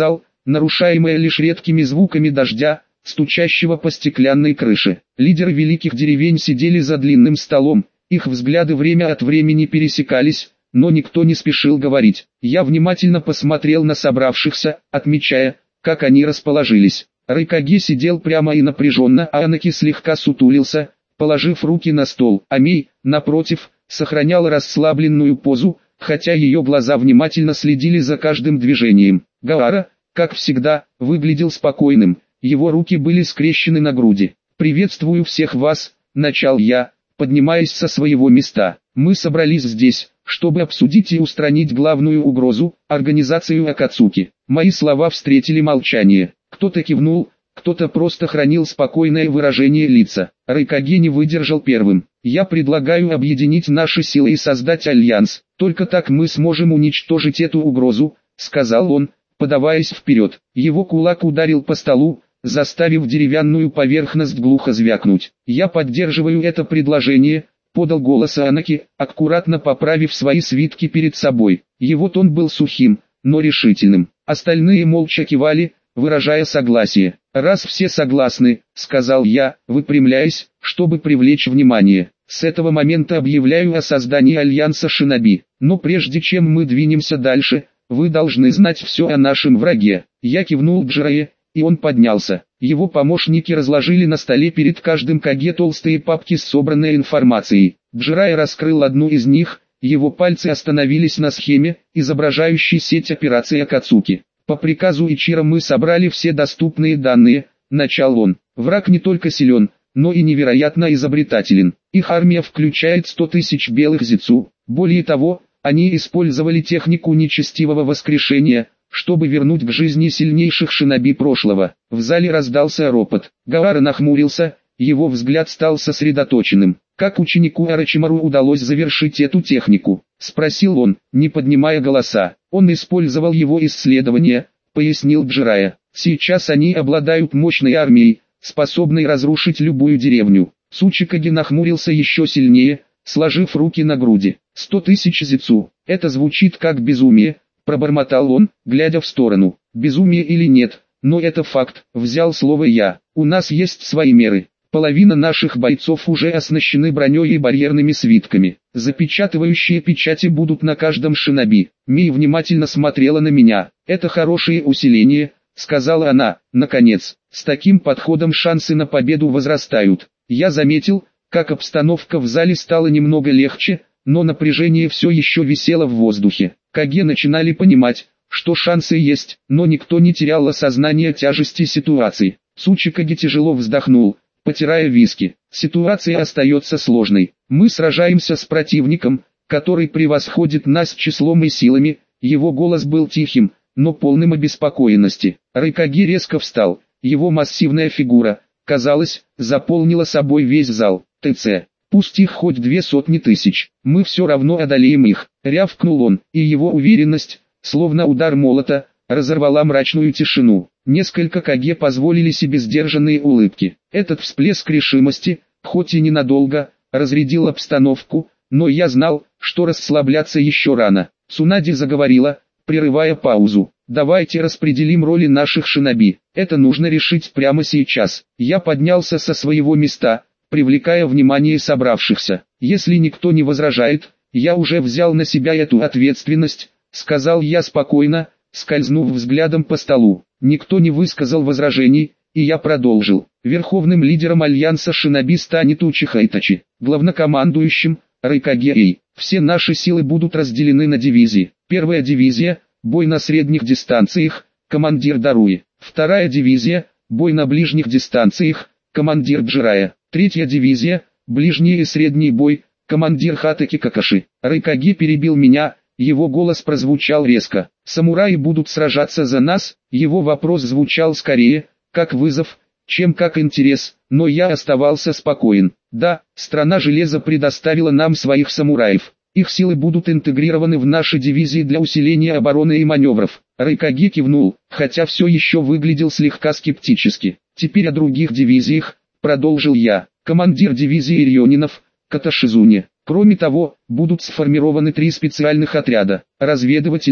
нарушаемая лишь редкими звуками дождя, стучащего по стеклянной крыше. Лидеры великих деревень сидели за длинным столом, их взгляды время от времени пересекались, но никто не спешил говорить. Я внимательно посмотрел на собравшихся, отмечая, как они расположились. Райкаги сидел прямо и напряженно, а Анаки слегка сутулился, положив руки на стол. Амей, напротив, сохранял расслабленную позу, хотя ее глаза внимательно следили за каждым движением. Гаара, как всегда, выглядел спокойным, его руки были скрещены на груди. «Приветствую всех вас», — начал я, поднимаясь со своего места. «Мы собрались здесь, чтобы обсудить и устранить главную угрозу — организацию Акацуки». Мои слова встретили молчание. Кто-то кивнул, кто-то просто хранил спокойное выражение лица. Райкаги не выдержал первым. «Я предлагаю объединить наши силы и создать альянс. Только так мы сможем уничтожить эту угрозу», — сказал он, подаваясь вперед. Его кулак ударил по столу, заставив деревянную поверхность глухо звякнуть. «Я поддерживаю это предложение», — подал голос Анаки, аккуратно поправив свои свитки перед собой. Его тон был сухим, но решительным. Остальные молча кивали, выражая согласие. «Раз все согласны», — сказал я, выпрямляясь, чтобы привлечь внимание. «С этого момента объявляю о создании Альянса Шиноби. Но прежде чем мы двинемся дальше, вы должны знать все о нашем враге». Я кивнул Джирае, и он поднялся. Его помощники разложили на столе перед каждым Каге толстые папки с собранной информацией. Джирае раскрыл одну из них, его пальцы остановились на схеме, изображающей сеть операций Акацуки. «По приказу Ичиро мы собрали все доступные данные», — начал он. «Враг не только силен, но и невероятно изобретателен. Их армия включает сто тысяч белых зицу. Более того, они использовали технику нечестивого воскрешения, чтобы вернуть к жизни сильнейших шиноби прошлого». В зале раздался ропот. Гаара нахмурился, его взгляд стал сосредоточенным. «Как ученику Орочимару удалось завершить эту технику?» — спросил он, не поднимая голоса. «Он использовал его исследования», — пояснил Джирая. «Сейчас они обладают мощной армией, способной разрушить любую деревню». Сучикаги нахмурился еще сильнее, сложив руки на груди. «Сто тысяч зицу. Это звучит как безумие», — пробормотал он, глядя в сторону. «Безумие или нет, но это факт», — взял слово я. «У нас есть свои меры. Половина наших бойцов уже оснащены броней и барьерными свитками. Запечатывающие печати будут на каждом шиноби». Мей внимательно смотрела на меня. «Это хорошее усиление», — сказала она, наконец. «С таким подходом шансы на победу возрастают». Я заметил, как обстановка в зале стала немного легче, но напряжение все еще висело в воздухе. Каге начинали понимать, что шансы есть, но никто не терял осознание тяжести ситуации. Сучикаги тяжело вздохнул, потирая виски. «Ситуация остается сложной. Мы сражаемся с противником, который превосходит нас числом и силами». Его голос был тихим, но полным обеспокоенности. Райкаги резко встал. Его массивная фигура, казалось, заполнила собой весь зал. «ТЦ, пусть их хоть две сотни тысяч, мы все равно одолеем их», — рявкнул он, и его уверенность, словно удар молота, разорвала мрачную тишину. Несколько Каге позволили себе сдержанные улыбки. Этот всплеск решимости, хоть и ненадолго, разрядил обстановку, но я знал, что расслабляться еще рано. Цунади заговорила, прерывая паузу. «Давайте распределим роли наших шиноби. Это нужно решить прямо сейчас». Я поднялся со своего места, привлекая внимание собравшихся. «Если никто не возражает, я уже взял на себя эту ответственность», — сказал я спокойно, скользнув взглядом по столу. Никто не высказал возражений, и я продолжил. Верховным лидером Альянса Шиноби станет Учиха Итачи, главнокомандующим — Райкаге Эй. Все наши силы будут разделены на дивизии. Первая дивизия — бой на средних дистанциях, командир Даруи. Вторая дивизия — бой на ближних дистанциях, командир Джирая. Третья дивизия — ближний и средний бой, командир Хатаки Какаши. Райкаге перебил меня. Его голос прозвучал резко. «Самураи будут сражаться за нас». Его вопрос звучал скорее, как вызов, чем как интерес, но я оставался спокоен. «Да, страна железа предоставила нам своих самураев. Их силы будут интегрированы в наши дивизии для усиления обороны и маневров». Райкаге кивнул, хотя все еще выглядел слегка скептически. «Теперь о других дивизиях», — продолжил я. «Командир дивизии Рионинов, Каташизуне. Кроме того, будут сформированы три специальных отряда. Разведывательный,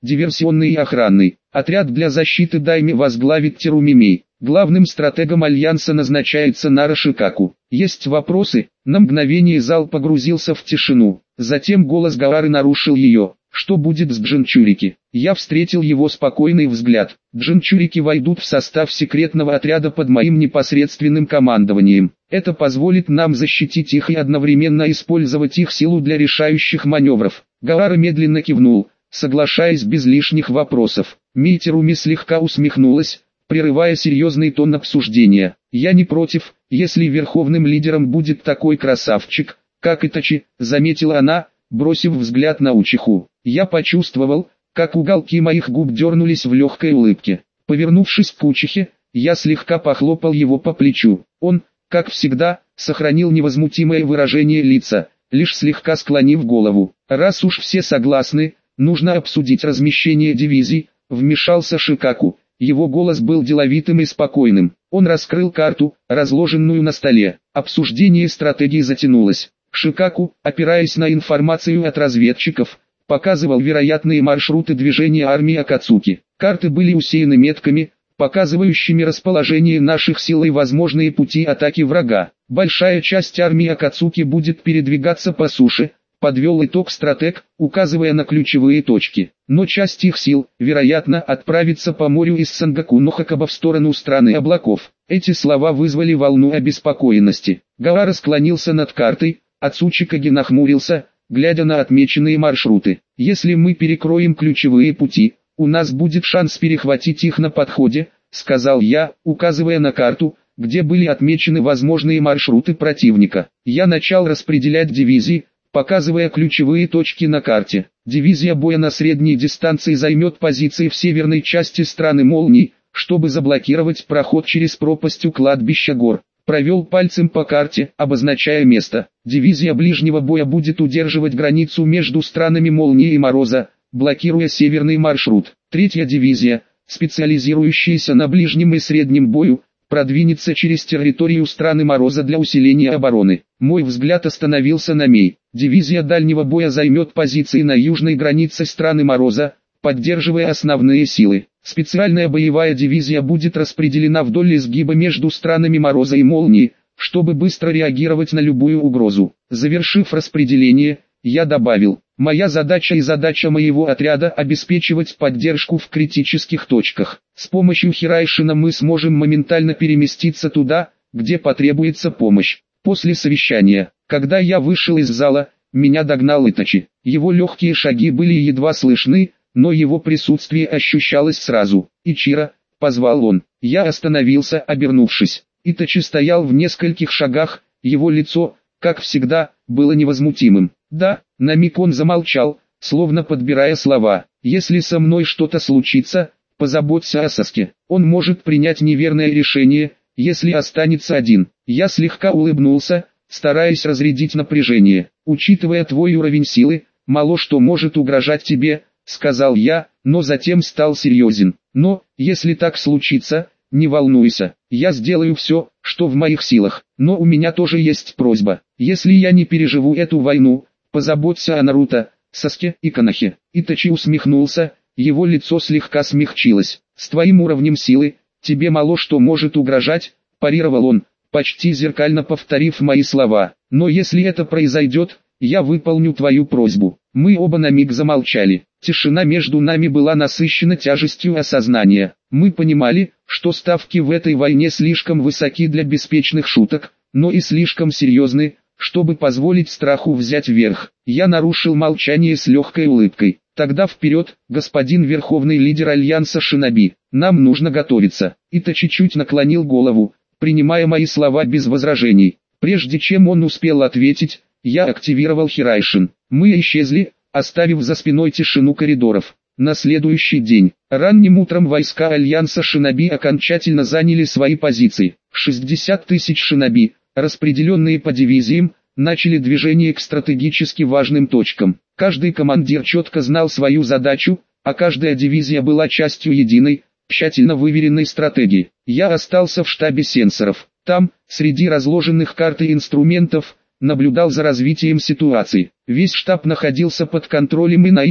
диверсионный и охранный. Отряд для защиты Дайми возглавит Терумимей. Главным стратегом Альянса назначается Нара Шикаку. Есть вопросы? На мгновение зал погрузился в тишину. Затем голос Гаары нарушил ее. Что будет с Джинчурики? Я встретил его спокойный взгляд. Джинчурики войдут в состав секретного отряда под моим непосредственным командованием. Это позволит нам защитить их и одновременно использовать их силу для решающих маневров. Гаара медленно кивнул, соглашаясь без лишних вопросов. Мейтеруми слегка усмехнулась, прерывая серьезный тон обсуждения. «Я не против, если верховным лидером будет такой красавчик, как Итачи», заметила она, бросив взгляд на Учиху. Я почувствовал, как уголки моих губ дернулись в легкой улыбке. Повернувшись к Учихе, я слегка похлопал его по плечу. Он, как всегда, сохранил невозмутимое выражение лица, лишь слегка склонив голову. «Раз уж все согласны, нужно обсудить размещение дивизий», вмешался Шикаку. Его голос был деловитым и спокойным. Он раскрыл карту, разложенную на столе. Обсуждение стратегии затянулось. Шикаку, опираясь на информацию от разведчиков, показывал вероятные маршруты движения армии Акацуки. Карты были усеяны метками, показывающими расположение наших сил и возможные пути атаки врага. Большая часть армии Акацуки будет передвигаться по суше, подвел итог стратег, указывая на ключевые точки. Но часть их сил, вероятно, отправится по морю из Сангакунохакаба в сторону страны облаков. Эти слова вызвали волну обеспокоенности. Гаара склонился над картой, а Цучикаги нахмурился, глядя на отмеченные маршруты. «Если мы перекроем ключевые пути, у нас будет шанс перехватить их на подходе», сказал я, указывая на карту, где были отмечены возможные маршруты противника. Я начал распределять дивизии, показывая ключевые точки на карте. Дивизия боя на средней дистанции займет позиции в северной части страны Молний, чтобы заблокировать проход через пропасть у кладбища гор. Провел пальцем по карте, обозначая место. Дивизия ближнего боя будет удерживать границу между странами Молнии и Мороза, блокируя северный маршрут. Третья дивизия, специализирующаяся на ближнем и среднем бою, продвинется через территорию страны Мороза для усиления обороны. Мой взгляд остановился на Мей. Дивизия дальнего боя займет позиции на южной границе страны Мороза, поддерживая основные силы. Специальная боевая дивизия будет распределена вдоль изгиба между странами Мороза и Молнии, чтобы быстро реагировать на любую угрозу. Завершив распределение, я добавил: моя задача и задача моего отряда обеспечивать поддержку в критических точках. С помощью Хирайшина мы сможем моментально переместиться туда, где потребуется помощь. После совещания, когда я вышел из зала, меня догнал Итачи. Его легкие шаги были едва слышны, но его присутствие ощущалось сразу. «Ичиро», — позвал он. Я остановился, обернувшись. Итачи стоял в нескольких шагах, его лицо, как всегда, было невозмутимым. «Да», — на миг он замолчал, словно подбирая слова. «Если со мной что-то случится, позаботься о Саске. Он может принять неверное решение, если останется один». Я слегка улыбнулся, стараясь разрядить напряжение. «Учитывая твой уровень силы, мало что может угрожать тебе», — сказал я, но затем стал серьезен. «Но, если так случится, не волнуйся, я сделаю все, что в моих силах. Но у меня тоже есть просьба. Если я не переживу эту войну, позаботься о Наруто, Саске и Канахе». Итачи усмехнулся, его лицо слегка смягчилось. «С твоим уровнем силы, тебе мало что может угрожать», — парировал он, почти зеркально повторив мои слова. «Но если это произойдет, я выполню твою просьбу». Мы оба на миг замолчали. Тишина между нами была насыщена тяжестью осознания. Мы понимали, что ставки в этой войне слишком высоки для беспечных шуток, но и слишком серьезны, чтобы позволить страху взять верх. Я нарушил молчание с легкой улыбкой. «Тогда вперед, господин верховный лидер Альянса Шиноби, нам нужно готовиться». Итачи чуть наклонил голову, принимая мои слова без возражений. Прежде чем он успел ответить, я активировал Хирайшин. Мы исчезли, оставив за спиной тишину коридоров. На следующий день, ранним утром войска Альянса Шиноби окончательно заняли свои позиции. шестьдесят тысяч шиноби, распределенные по дивизиям, начали движение к стратегически важным точкам. Каждый командир четко знал свою задачу, а каждая дивизия была частью единой, тщательно выверенной стратегии. Я остался в штабе сенсоров. Там, среди разложенных карт и инструментов, наблюдал за развитием ситуации. Весь штаб находился под контролем Инайчи,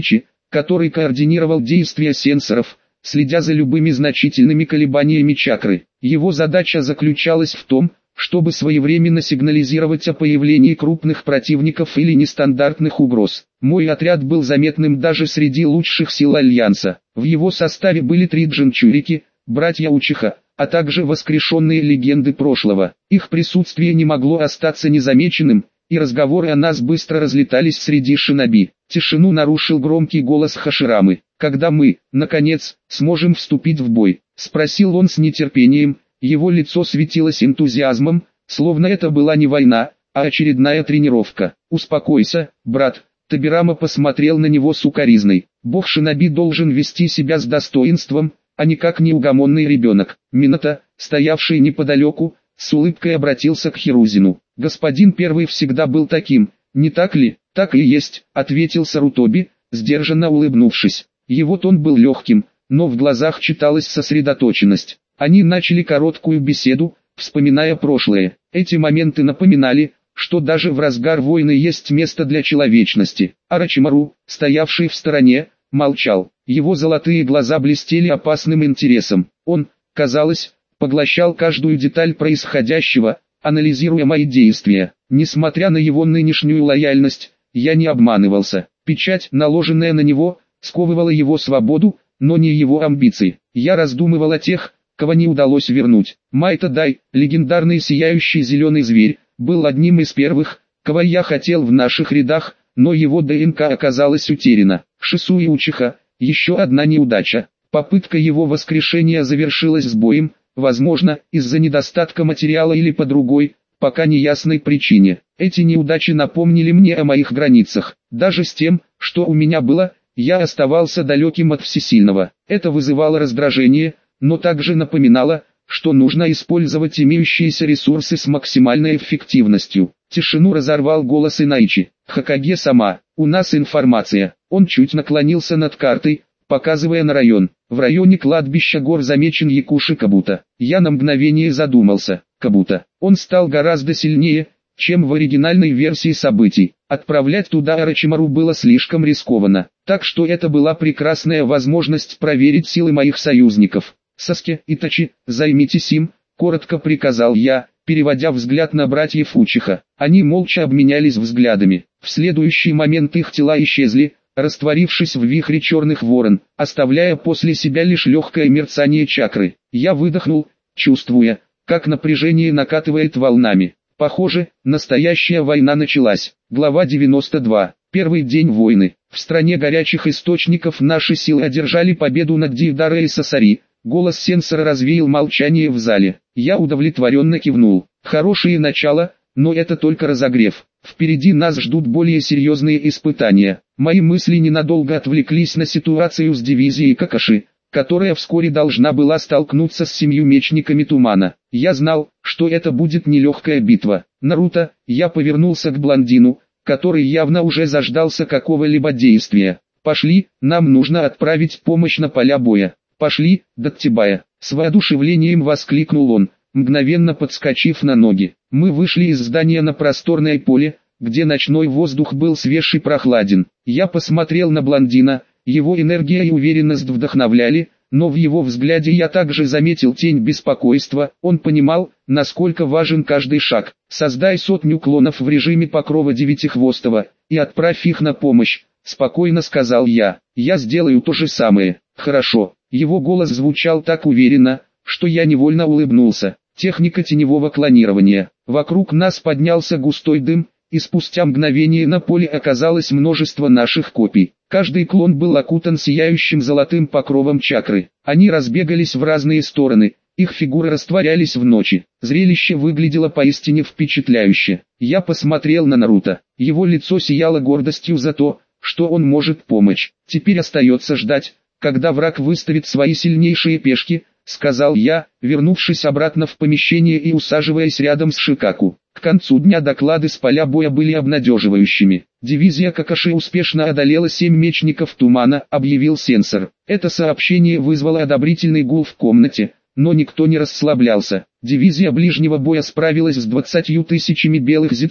который координировал действия сенсоров, следя за любыми значительными колебаниями чакры. Его задача заключалась в том, чтобы своевременно сигнализировать о появлении крупных противников или нестандартных угроз. Мой отряд был заметным даже среди лучших сил Альянса. В его составе были три джинчурики, братья Учиха, а также воскрешенные легенды прошлого. Их присутствие не могло остаться незамеченным, и разговоры о нас быстро разлетались среди шиноби. Тишину нарушил громкий голос Хаширамы. «Когда мы, наконец, сможем вступить в бой?» — спросил он с нетерпением. Его лицо светилось энтузиазмом, словно это была не война, а очередная тренировка. «Успокойся, брат». Табирама посмотрел на него с укоризной. «Бог шиноби должен вести себя с достоинством, а не как неугомонный ребенок». Минато, стоявший неподалеку, с улыбкой обратился к Хирузину. «Господин Первый всегда был таким, не так ли?» «Так и есть», — ответил Сарутоби, сдержанно улыбнувшись. Его тон был легким, но в глазах читалась сосредоточенность. Они начали короткую беседу, вспоминая прошлое. Эти моменты напоминали, что даже в разгар войны есть место для человечности. Орочимару, стоявший в стороне, молчал. Его золотые глаза блестели опасным интересом. Он, казалось, поглощал каждую деталь происходящего, анализируя мои действия. Несмотря на его нынешнюю лояльность, я не обманывался. Печать, наложенная на него, сковывала его свободу, но не его амбиции. Я раздумывал о тех, кого не удалось вернуть. Майта Дай, легендарный сияющий зеленый зверь, был одним из первых, кого я хотел в наших рядах, но его ДНК оказалась утеряна. Шисуи Учиха, еще одна неудача. Попытка его воскрешения завершилась сбоем, возможно, из-за недостатка материала или по другой, пока неясной причине. Эти неудачи напомнили мне о моих границах. Даже с тем, что у меня было, я оставался далеким от всесильного. Это вызывало раздражение, но также напоминало, что нужно использовать имеющиеся ресурсы с максимальной эффективностью. Тишину разорвал голос Инаичи. «Хокаге-сама, у нас информация». Он чуть наклонился над картой, показывая на район. В районе кладбища гор замечен Якуши Кабута. Я на мгновение задумался. Кабута. Он стал гораздо сильнее, чем в оригинальной версии событий. Отправлять туда Орочимару было слишком рискованно. Так что это была прекрасная возможность проверить силы моих союзников. «Саске, Итачи, займитесь им», — коротко приказал я, переводя взгляд на братьев Учиха. Они молча обменялись взглядами. В следующий момент их тела исчезли, растворившись в вихре черных ворон, оставляя после себя лишь легкое мерцание чакры. Я выдохнул, чувствуя, как напряжение накатывает волнами. Похоже, настоящая война началась. Глава девяносто два. Первый день войны. В стране горячих источников наши силы одержали победу над Дивдаре и Сасари. Голос сенсора развеял молчание в зале. Я удовлетворенно кивнул. Хорошее начало, но это только разогрев. Впереди нас ждут более серьезные испытания. Мои мысли ненадолго отвлеклись на ситуацию с дивизией Какаши, которая вскоре должна была столкнуться с семью мечниками тумана. Я знал, что это будет нелегкая битва. «Наруто», я повернулся к блондину, который явно уже заждался какого-либо действия. «Пошли, нам нужно отправить помощь на поля боя». «Пошли, Даттибая», с воодушевлением воскликнул он, мгновенно подскочив на ноги. Мы вышли из здания на просторное поле, где ночной воздух был свеж и прохладен. Я посмотрел на блондина, его энергия и уверенность вдохновляли, но в его взгляде я также заметил тень беспокойства. Он понимал, насколько важен каждый шаг. «Создай сотню клонов в режиме покрова девятихвостого, и отправь их на помощь», — спокойно сказал я. «Я сделаю то же самое». «Хорошо». Его голос звучал так уверенно, что я невольно улыбнулся. Техника теневого клонирования. Вокруг нас поднялся густой дым, и спустя мгновение на поле оказалось множество наших копий. Каждый клон был окутан сияющим золотым покровом чакры. Они разбегались в разные стороны, их фигуры растворялись в ночи. Зрелище выглядело поистине впечатляюще. Я посмотрел на Наруто. Его лицо сияло гордостью за то, что он может помочь. Теперь остается ждать, когда враг выставит свои сильнейшие пешки, сказал я, вернувшись обратно в помещение и усаживаясь рядом с Шикаку. К концу дня доклады с поля боя были обнадеживающими. Дивизия Какаши успешно одолела семь мечников тумана, объявил сенсор. Это сообщение вызвало одобрительный гул в комнате, но никто не расслаблялся. Дивизия ближнего боя справилась с двадцатью тысячами белых зицу,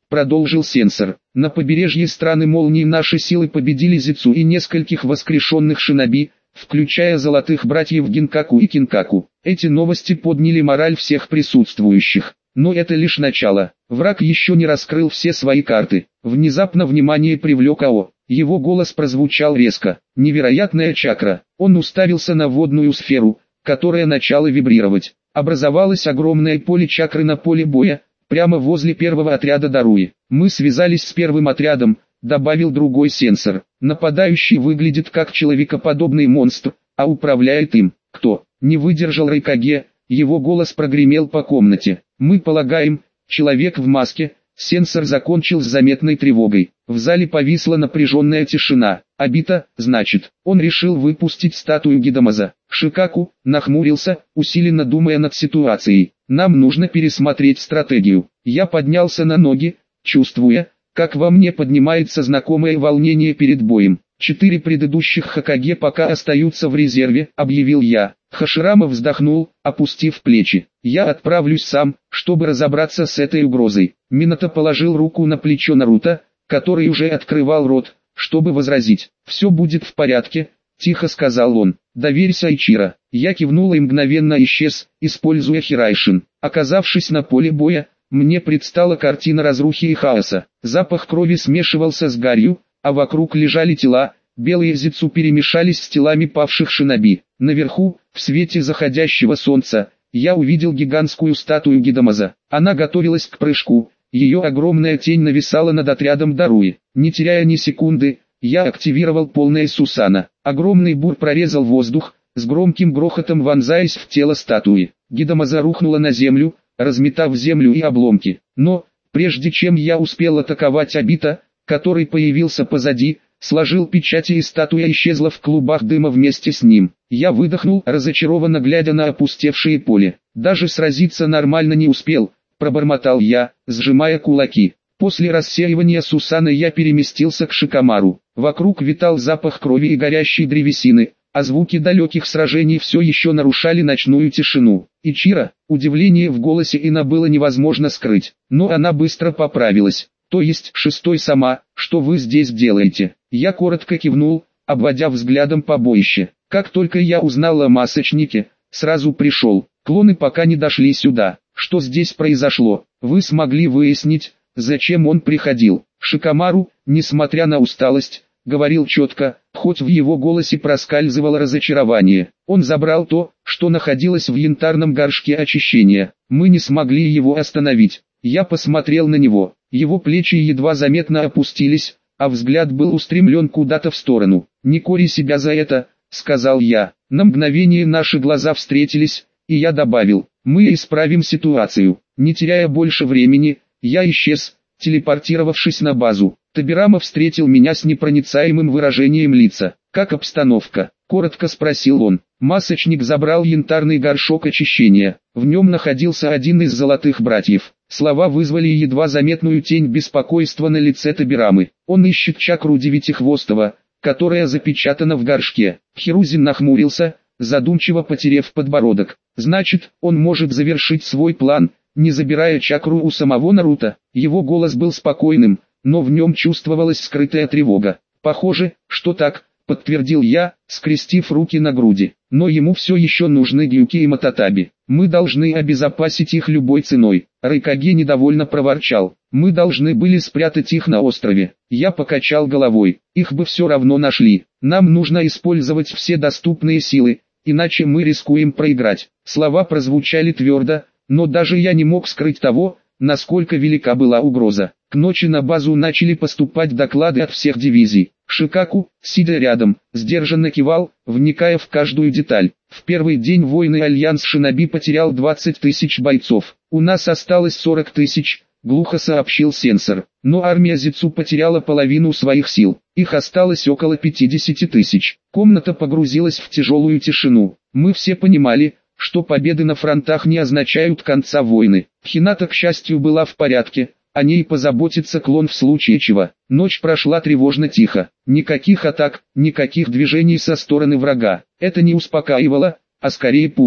продолжил сенсор. На побережье страны молнии наши силы победили Зицу и нескольких воскрешенных шиноби, включая золотых братьев Гинкаку и Кинкаку. Эти новости подняли мораль всех присутствующих. Но это лишь начало. Враг еще не раскрыл все свои карты. Внезапно внимание привлек Ао. Его голос прозвучал резко. Невероятная чакра. Он уставился на водную сферу, которая начала вибрировать. Образовалось огромное поле чакры на поле боя, прямо возле первого отряда Даруи. Мы связались с первым отрядом, добавил другой сенсор. Нападающий выглядит как человекоподобный монстр, а управляет им кто? Не выдержал Райкаге, его голос прогремел по комнате. Мы полагаем, человек в маске. Сенсор закончил с заметной тревогой. В зале повисла напряженная тишина. Обита, значит, он решил выпустить статую Гидамаза. Шикаку нахмурился, усиленно думая над ситуацией. Нам нужно пересмотреть стратегию. Я поднялся на ноги, чувствуя, как во мне поднимается знакомое волнение перед боем. Четыре предыдущих Хокаге пока остаются в резерве, объявил я. Хаширама вздохнул, опустив плечи. Я отправлюсь сам, чтобы разобраться с этой угрозой. Минато положил руку на плечо Наруто, который уже открывал рот, чтобы возразить. Все будет в порядке, тихо сказал он. Доверься Ичиро. Я кивнул и мгновенно исчез, используя Хирайшин. Оказавшись на поле боя, мне предстала картина разрухи и хаоса. Запах крови смешивался с гарью, а вокруг лежали тела. Белые зицу перемешались с телами павших шиноби. Наверху, в свете заходящего солнца, я увидел гигантскую статую Гидамаза. Она готовилась к прыжку, ее огромная тень нависала над отрядом Даруи. Не теряя ни секунды, я активировал полное Сусана. Огромный бур прорезал воздух, с громким грохотом вонзаясь в тело статуи. Гидамаза рухнула на землю, разметав землю и обломки. Но, прежде чем я успел атаковать Обита, который появился позади, сложил печати и статуя исчезла в клубах дыма вместе с ним. Я выдохнул, разочарованно глядя на опустевшее поле. Даже сразиться нормально не успел, пробормотал я, сжимая кулаки. После рассеивания Сусана я переместился к Шикамару. Вокруг витал запах крови и горящей древесины, а звуки далеких сражений все еще нарушали ночную тишину. Ичиро, удивление в голосе Ина было невозможно скрыть, но она быстро поправилась. То есть, шестой сама, что вы здесь делаете? Я коротко кивнул, обводя взглядом побоище. Как только я узнал о масочнике, сразу пришел. Клоны пока не дошли сюда. Что здесь произошло? Вы смогли выяснить, зачем он приходил? Шикамару, несмотря на усталость, говорил четко, хоть в его голосе проскальзывало разочарование. Он забрал то, что находилось в янтарном горшке очищения. Мы не смогли его остановить. Я посмотрел на него. Его плечи едва заметно опустились, а взгляд был устремлен куда-то в сторону. «Не кори себя за это», — сказал я. На мгновение наши глаза встретились, и я добавил, «Мы исправим ситуацию». Не теряя больше времени, я исчез, телепортировавшись на базу. Табирама встретил меня с непроницаемым выражением лица. «Как обстановка?» — коротко спросил он. Масочник забрал янтарный горшок очищения. В нем находился один из золотых братьев. Слова вызвали едва заметную тень беспокойства на лице Табирамы. Он ищет чакру Девятихвостого, которая запечатана в горшке. Хирузин нахмурился, задумчиво потерев подбородок. Значит, он может завершить свой план, не забирая чакру у самого Наруто. Его голос был спокойным, но в нем чувствовалась скрытая тревога. Похоже, что так, подтвердил я, скрестив руки на груди. Но ему все еще нужны Гюки и Мататаби. Мы должны обезопасить их любой ценой. Райкаге недовольно проворчал. Мы должны были спрятать их на острове. Я покачал головой. Их бы все равно нашли. Нам нужно использовать все доступные силы, иначе мы рискуем проиграть. Слова прозвучали твердо, но даже я не мог скрыть того, насколько велика была угроза. К ночи на базу начали поступать доклады от всех дивизий. Шикаку, сидя рядом, сдержанно кивал, вникая в каждую деталь. В первый день войны Альянс Шиноби потерял двадцать тысяч бойцов. У нас осталось сорок тысяч, глухо сообщил сенсор. Но армия Зицу потеряла половину своих сил. Их осталось около пятидесяти тысяч. Комната погрузилась в тяжелую тишину. Мы все понимали, что победы на фронтах не означают конца войны. Хината, к счастью, была в порядке. О ней позаботится клон в случае чего. Ночь прошла тревожно тихо. Никаких атак, никаких движений со стороны врага. Это не успокаивало, а скорее пугало.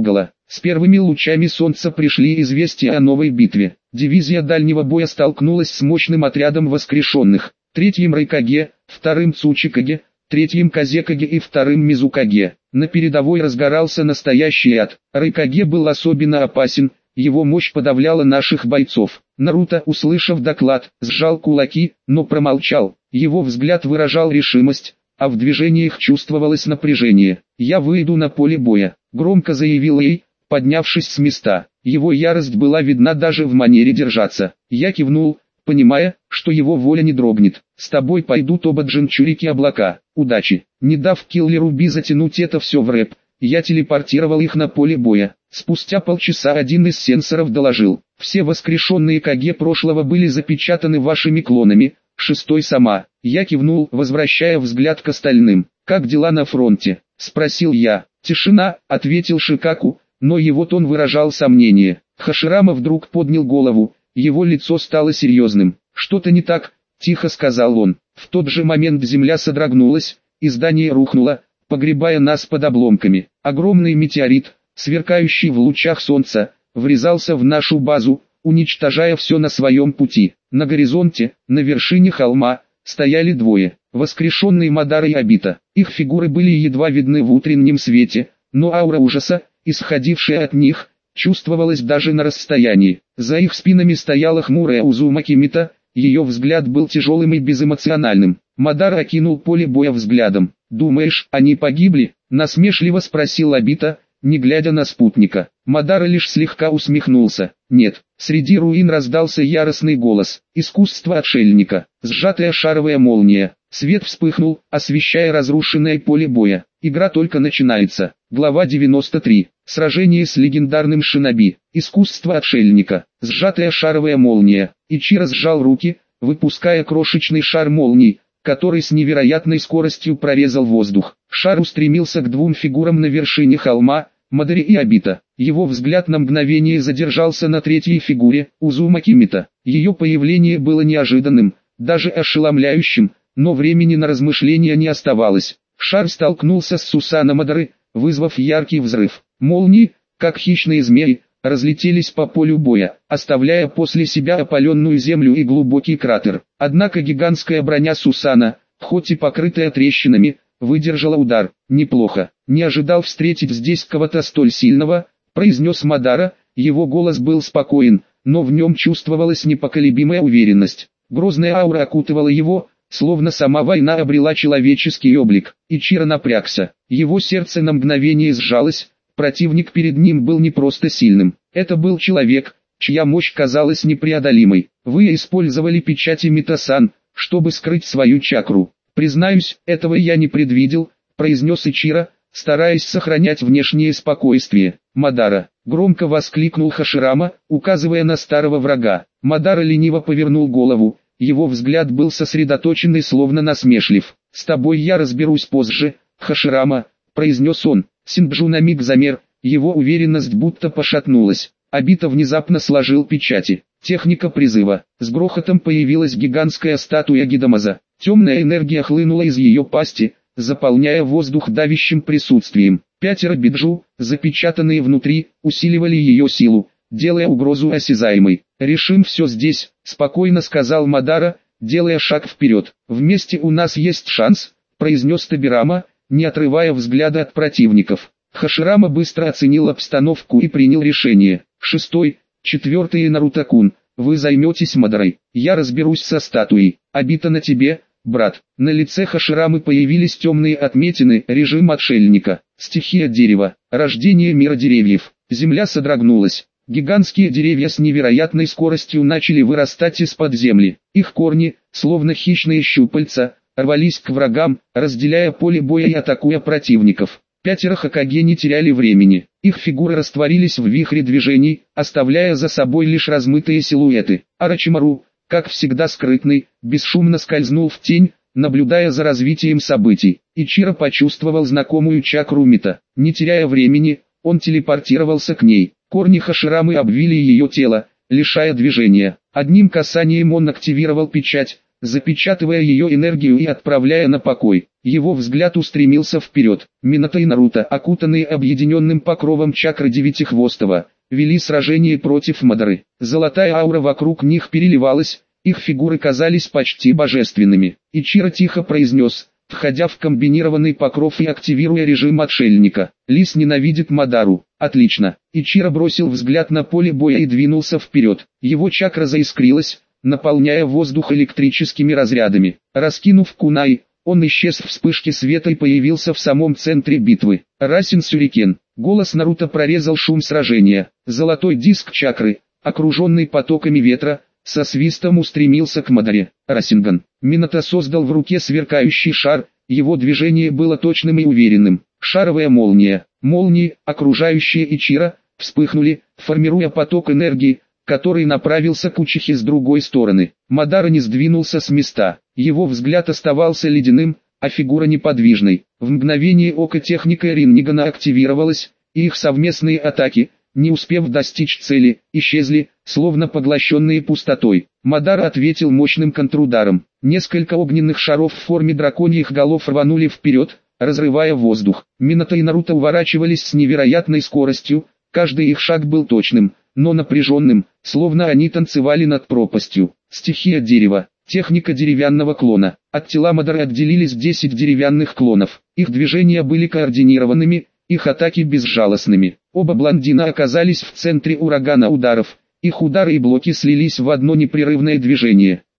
С первыми лучами солнца пришли известия о новой битве. Дивизия дальнего боя столкнулась с мощным отрядом воскрешенных, третьим Райкаге, вторым Цучикаге, третьим Казекаге и вторым Мизукаге. На передовой разгорался настоящий ад. Райкаге был особенно опасен, его мощь подавляла наших бойцов. Наруто, услышав доклад, сжал кулаки, но промолчал. Его взгляд выражал решимость, а в движениях чувствовалось напряжение. «Я выйду на поле боя», — громко заявил Эй, поднявшись с места. Его ярость была видна даже в манере держаться. Я кивнул, понимая, что его воля не дрогнет. «С тобой пойдут оба Джинчурики-облака. Удачи». Не дав киллеру Би затянуть это все в рэп, я телепортировал их на поле боя. Спустя полчаса один из сенсоров доложил: «Все воскрешенные Каге прошлого были запечатаны вашими клонами, шестой сама». Я кивнул, возвращая взгляд к остальным. «Как дела на фронте?» — спросил я. «Тишина», — ответил Шикаку, но его тон выражал сомнение. Хаширама вдруг поднял голову, его лицо стало серьезным. «Что-то не так», — тихо сказал он. В тот же момент земля содрогнулась, и здание рухнуло, погребая нас под обломками. Огромный метеорит, сверкающий в лучах солнца, врезался в нашу базу, уничтожая все на своем пути. На горизонте, на вершине холма, стояли двое, воскрешенные Мадара и Обита. Их фигуры были едва видны в утреннем свете, но аура ужаса, исходившая от них, чувствовалась даже на расстоянии. За их спинами стояла хмурая Узумаки Мита, ее взгляд был тяжелым и безэмоциональным. Мадара окинул поле боя взглядом. «Думаешь, они погибли?» — насмешливо спросил Обита, не глядя на спутника. Мадара лишь слегка усмехнулся. «Нет». Среди руин раздался яростный голос. «Искусство отшельника». Сжатая шаровая молния. Свет вспыхнул, освещая разрушенное поле боя. Игра только начинается. Глава девяносто три. Сражение с легендарным шиноби. Искусство отшельника. Сжатая шаровая молния. Ичиро сжал руки, выпуская крошечный шар молний, который с невероятной скоростью прорезал воздух. Шар устремился к двум фигурам на вершине холма, Мадори и Обита. Его взгляд на мгновение задержался на третьей фигуре, Узумаки Мита. Ее появление было неожиданным, даже ошеломляющим, но времени на размышления не оставалось. Шар столкнулся с Сусано Мадори, вызвав яркий взрыв. Молнии, как хищные змеи, разлетелись по полю боя, оставляя после себя опаленную землю и глубокий кратер. Однако гигантская броня Сусано, хоть и покрытая трещинами, выдержала удар. «Неплохо. Не ожидал встретить здесь кого-то столь сильного», — произнес Мадара. Его голос был спокоен, но в нем чувствовалась непоколебимая уверенность. Грозная аура окутывала его, словно сама война обрела человеческий облик. Ичиро напрягся. Его сердце на мгновение сжалось. Противник перед ним был не просто сильным. Это был человек, чья мощь казалась непреодолимой. «Вы использовали печати Митасан, чтобы скрыть свою чакру». «Признаюсь, этого я не предвидел», — произнес Ичиро, стараясь сохранять внешнее спокойствие. «Мадара!» — громко воскликнул Хаширама, указывая на старого врага. Мадара лениво повернул голову, его взгляд был сосредоточен и словно насмешлив. «С тобой я разберусь позже, Хаширама», — произнес он. Синджу на миг замер, его уверенность будто пошатнулась. Обита внезапно сложил печати. Техника призыва. С грохотом появилась гигантская статуя Гидамаза. Темная энергия хлынула из ее пасти, заполняя воздух давящим присутствием. Пятеро биджу, запечатанные внутри, усиливали ее силу, делая угрозу осязаемой. «Решим все здесь», — спокойно сказал Мадара, делая шаг вперед. «Вместе у нас есть шанс», — произнес Табирама, не отрывая взгляда от противников. Хаширама быстро оценил обстановку и принял решение. «Шестой, четвертый Наруто-кун, вы займетесь Мадарой, я разберусь со статуей. Обита на тебе, брат». На лице Хаширамы появились темные отметины, режим отшельника, стихия дерева, рождение мира деревьев. Земля содрогнулась. Гигантские деревья с невероятной скоростью начали вырастать из-под земли. Их корни, словно хищные щупальца, рвались к врагам, разделяя поле боя и атакуя противников. Пятеро Хокаге не теряли времени. Их фигуры растворились в вихре движений, оставляя за собой лишь размытые силуэты. Орочимару, как всегда скрытный, бесшумно скользнул в тень, наблюдая за развитием событий. Ичиро почувствовал знакомую чакру Мита. Не теряя времени, он телепортировался к ней. Корни Хаширамы обвили ее тело, лишая движения. Одним касанием он активировал печать, запечатывая ее энергию и отправляя на покой. Его взгляд устремился вперед. Минато и Наруто, окутанные объединенным покровом чакры Девятихвостого, вели сражение против Мадары. Золотая аура вокруг них переливалась, их фигуры казались почти божественными. Ичиро тихо произнес, входя в комбинированный покров и активируя режим отшельника: «Лис ненавидит Мадару». Отлично. Ичиро бросил взгляд на поле боя и двинулся вперед. Его чакра заискрилась, наполняя воздух электрическими разрядами. Раскинув кунай, он исчез в вспышке света и появился в самом центре битвы. Расин Сюрикен. Голос Наруто прорезал шум сражения. Золотой диск чакры, окруженный потоками ветра, со свистом устремился к Мадаре. Расинган. Минато создал в руке сверкающий шар, его движение было точным и уверенным. Шаровая молния. Молнии, окружающие Ичиро, вспыхнули, формируя поток энергии, который направился к Учихе с другой стороны. Мадара не сдвинулся с места. Его взгляд оставался ледяным, а фигура неподвижной. В мгновение ока техника Рингана активировалась, и их совместные атаки, не успев достичь цели, исчезли, словно поглощенные пустотой. Мадара ответил мощным контрударом. Несколько огненных шаров в форме драконьих голов рванули вперед, разрывая воздух. Минато и Наруто уворачивались с невероятной скоростью, каждый их шаг был точным, но напряженным, словно они танцевали над пропастью. Стихия дерева. Техника деревянного клона. От тела Мадары отделились десять деревянных клонов. Их движения были координированными, их атаки безжалостными. Оба блондина оказались в центре урагана ударов. Их удары и блоки слились в одно непрерывное движение.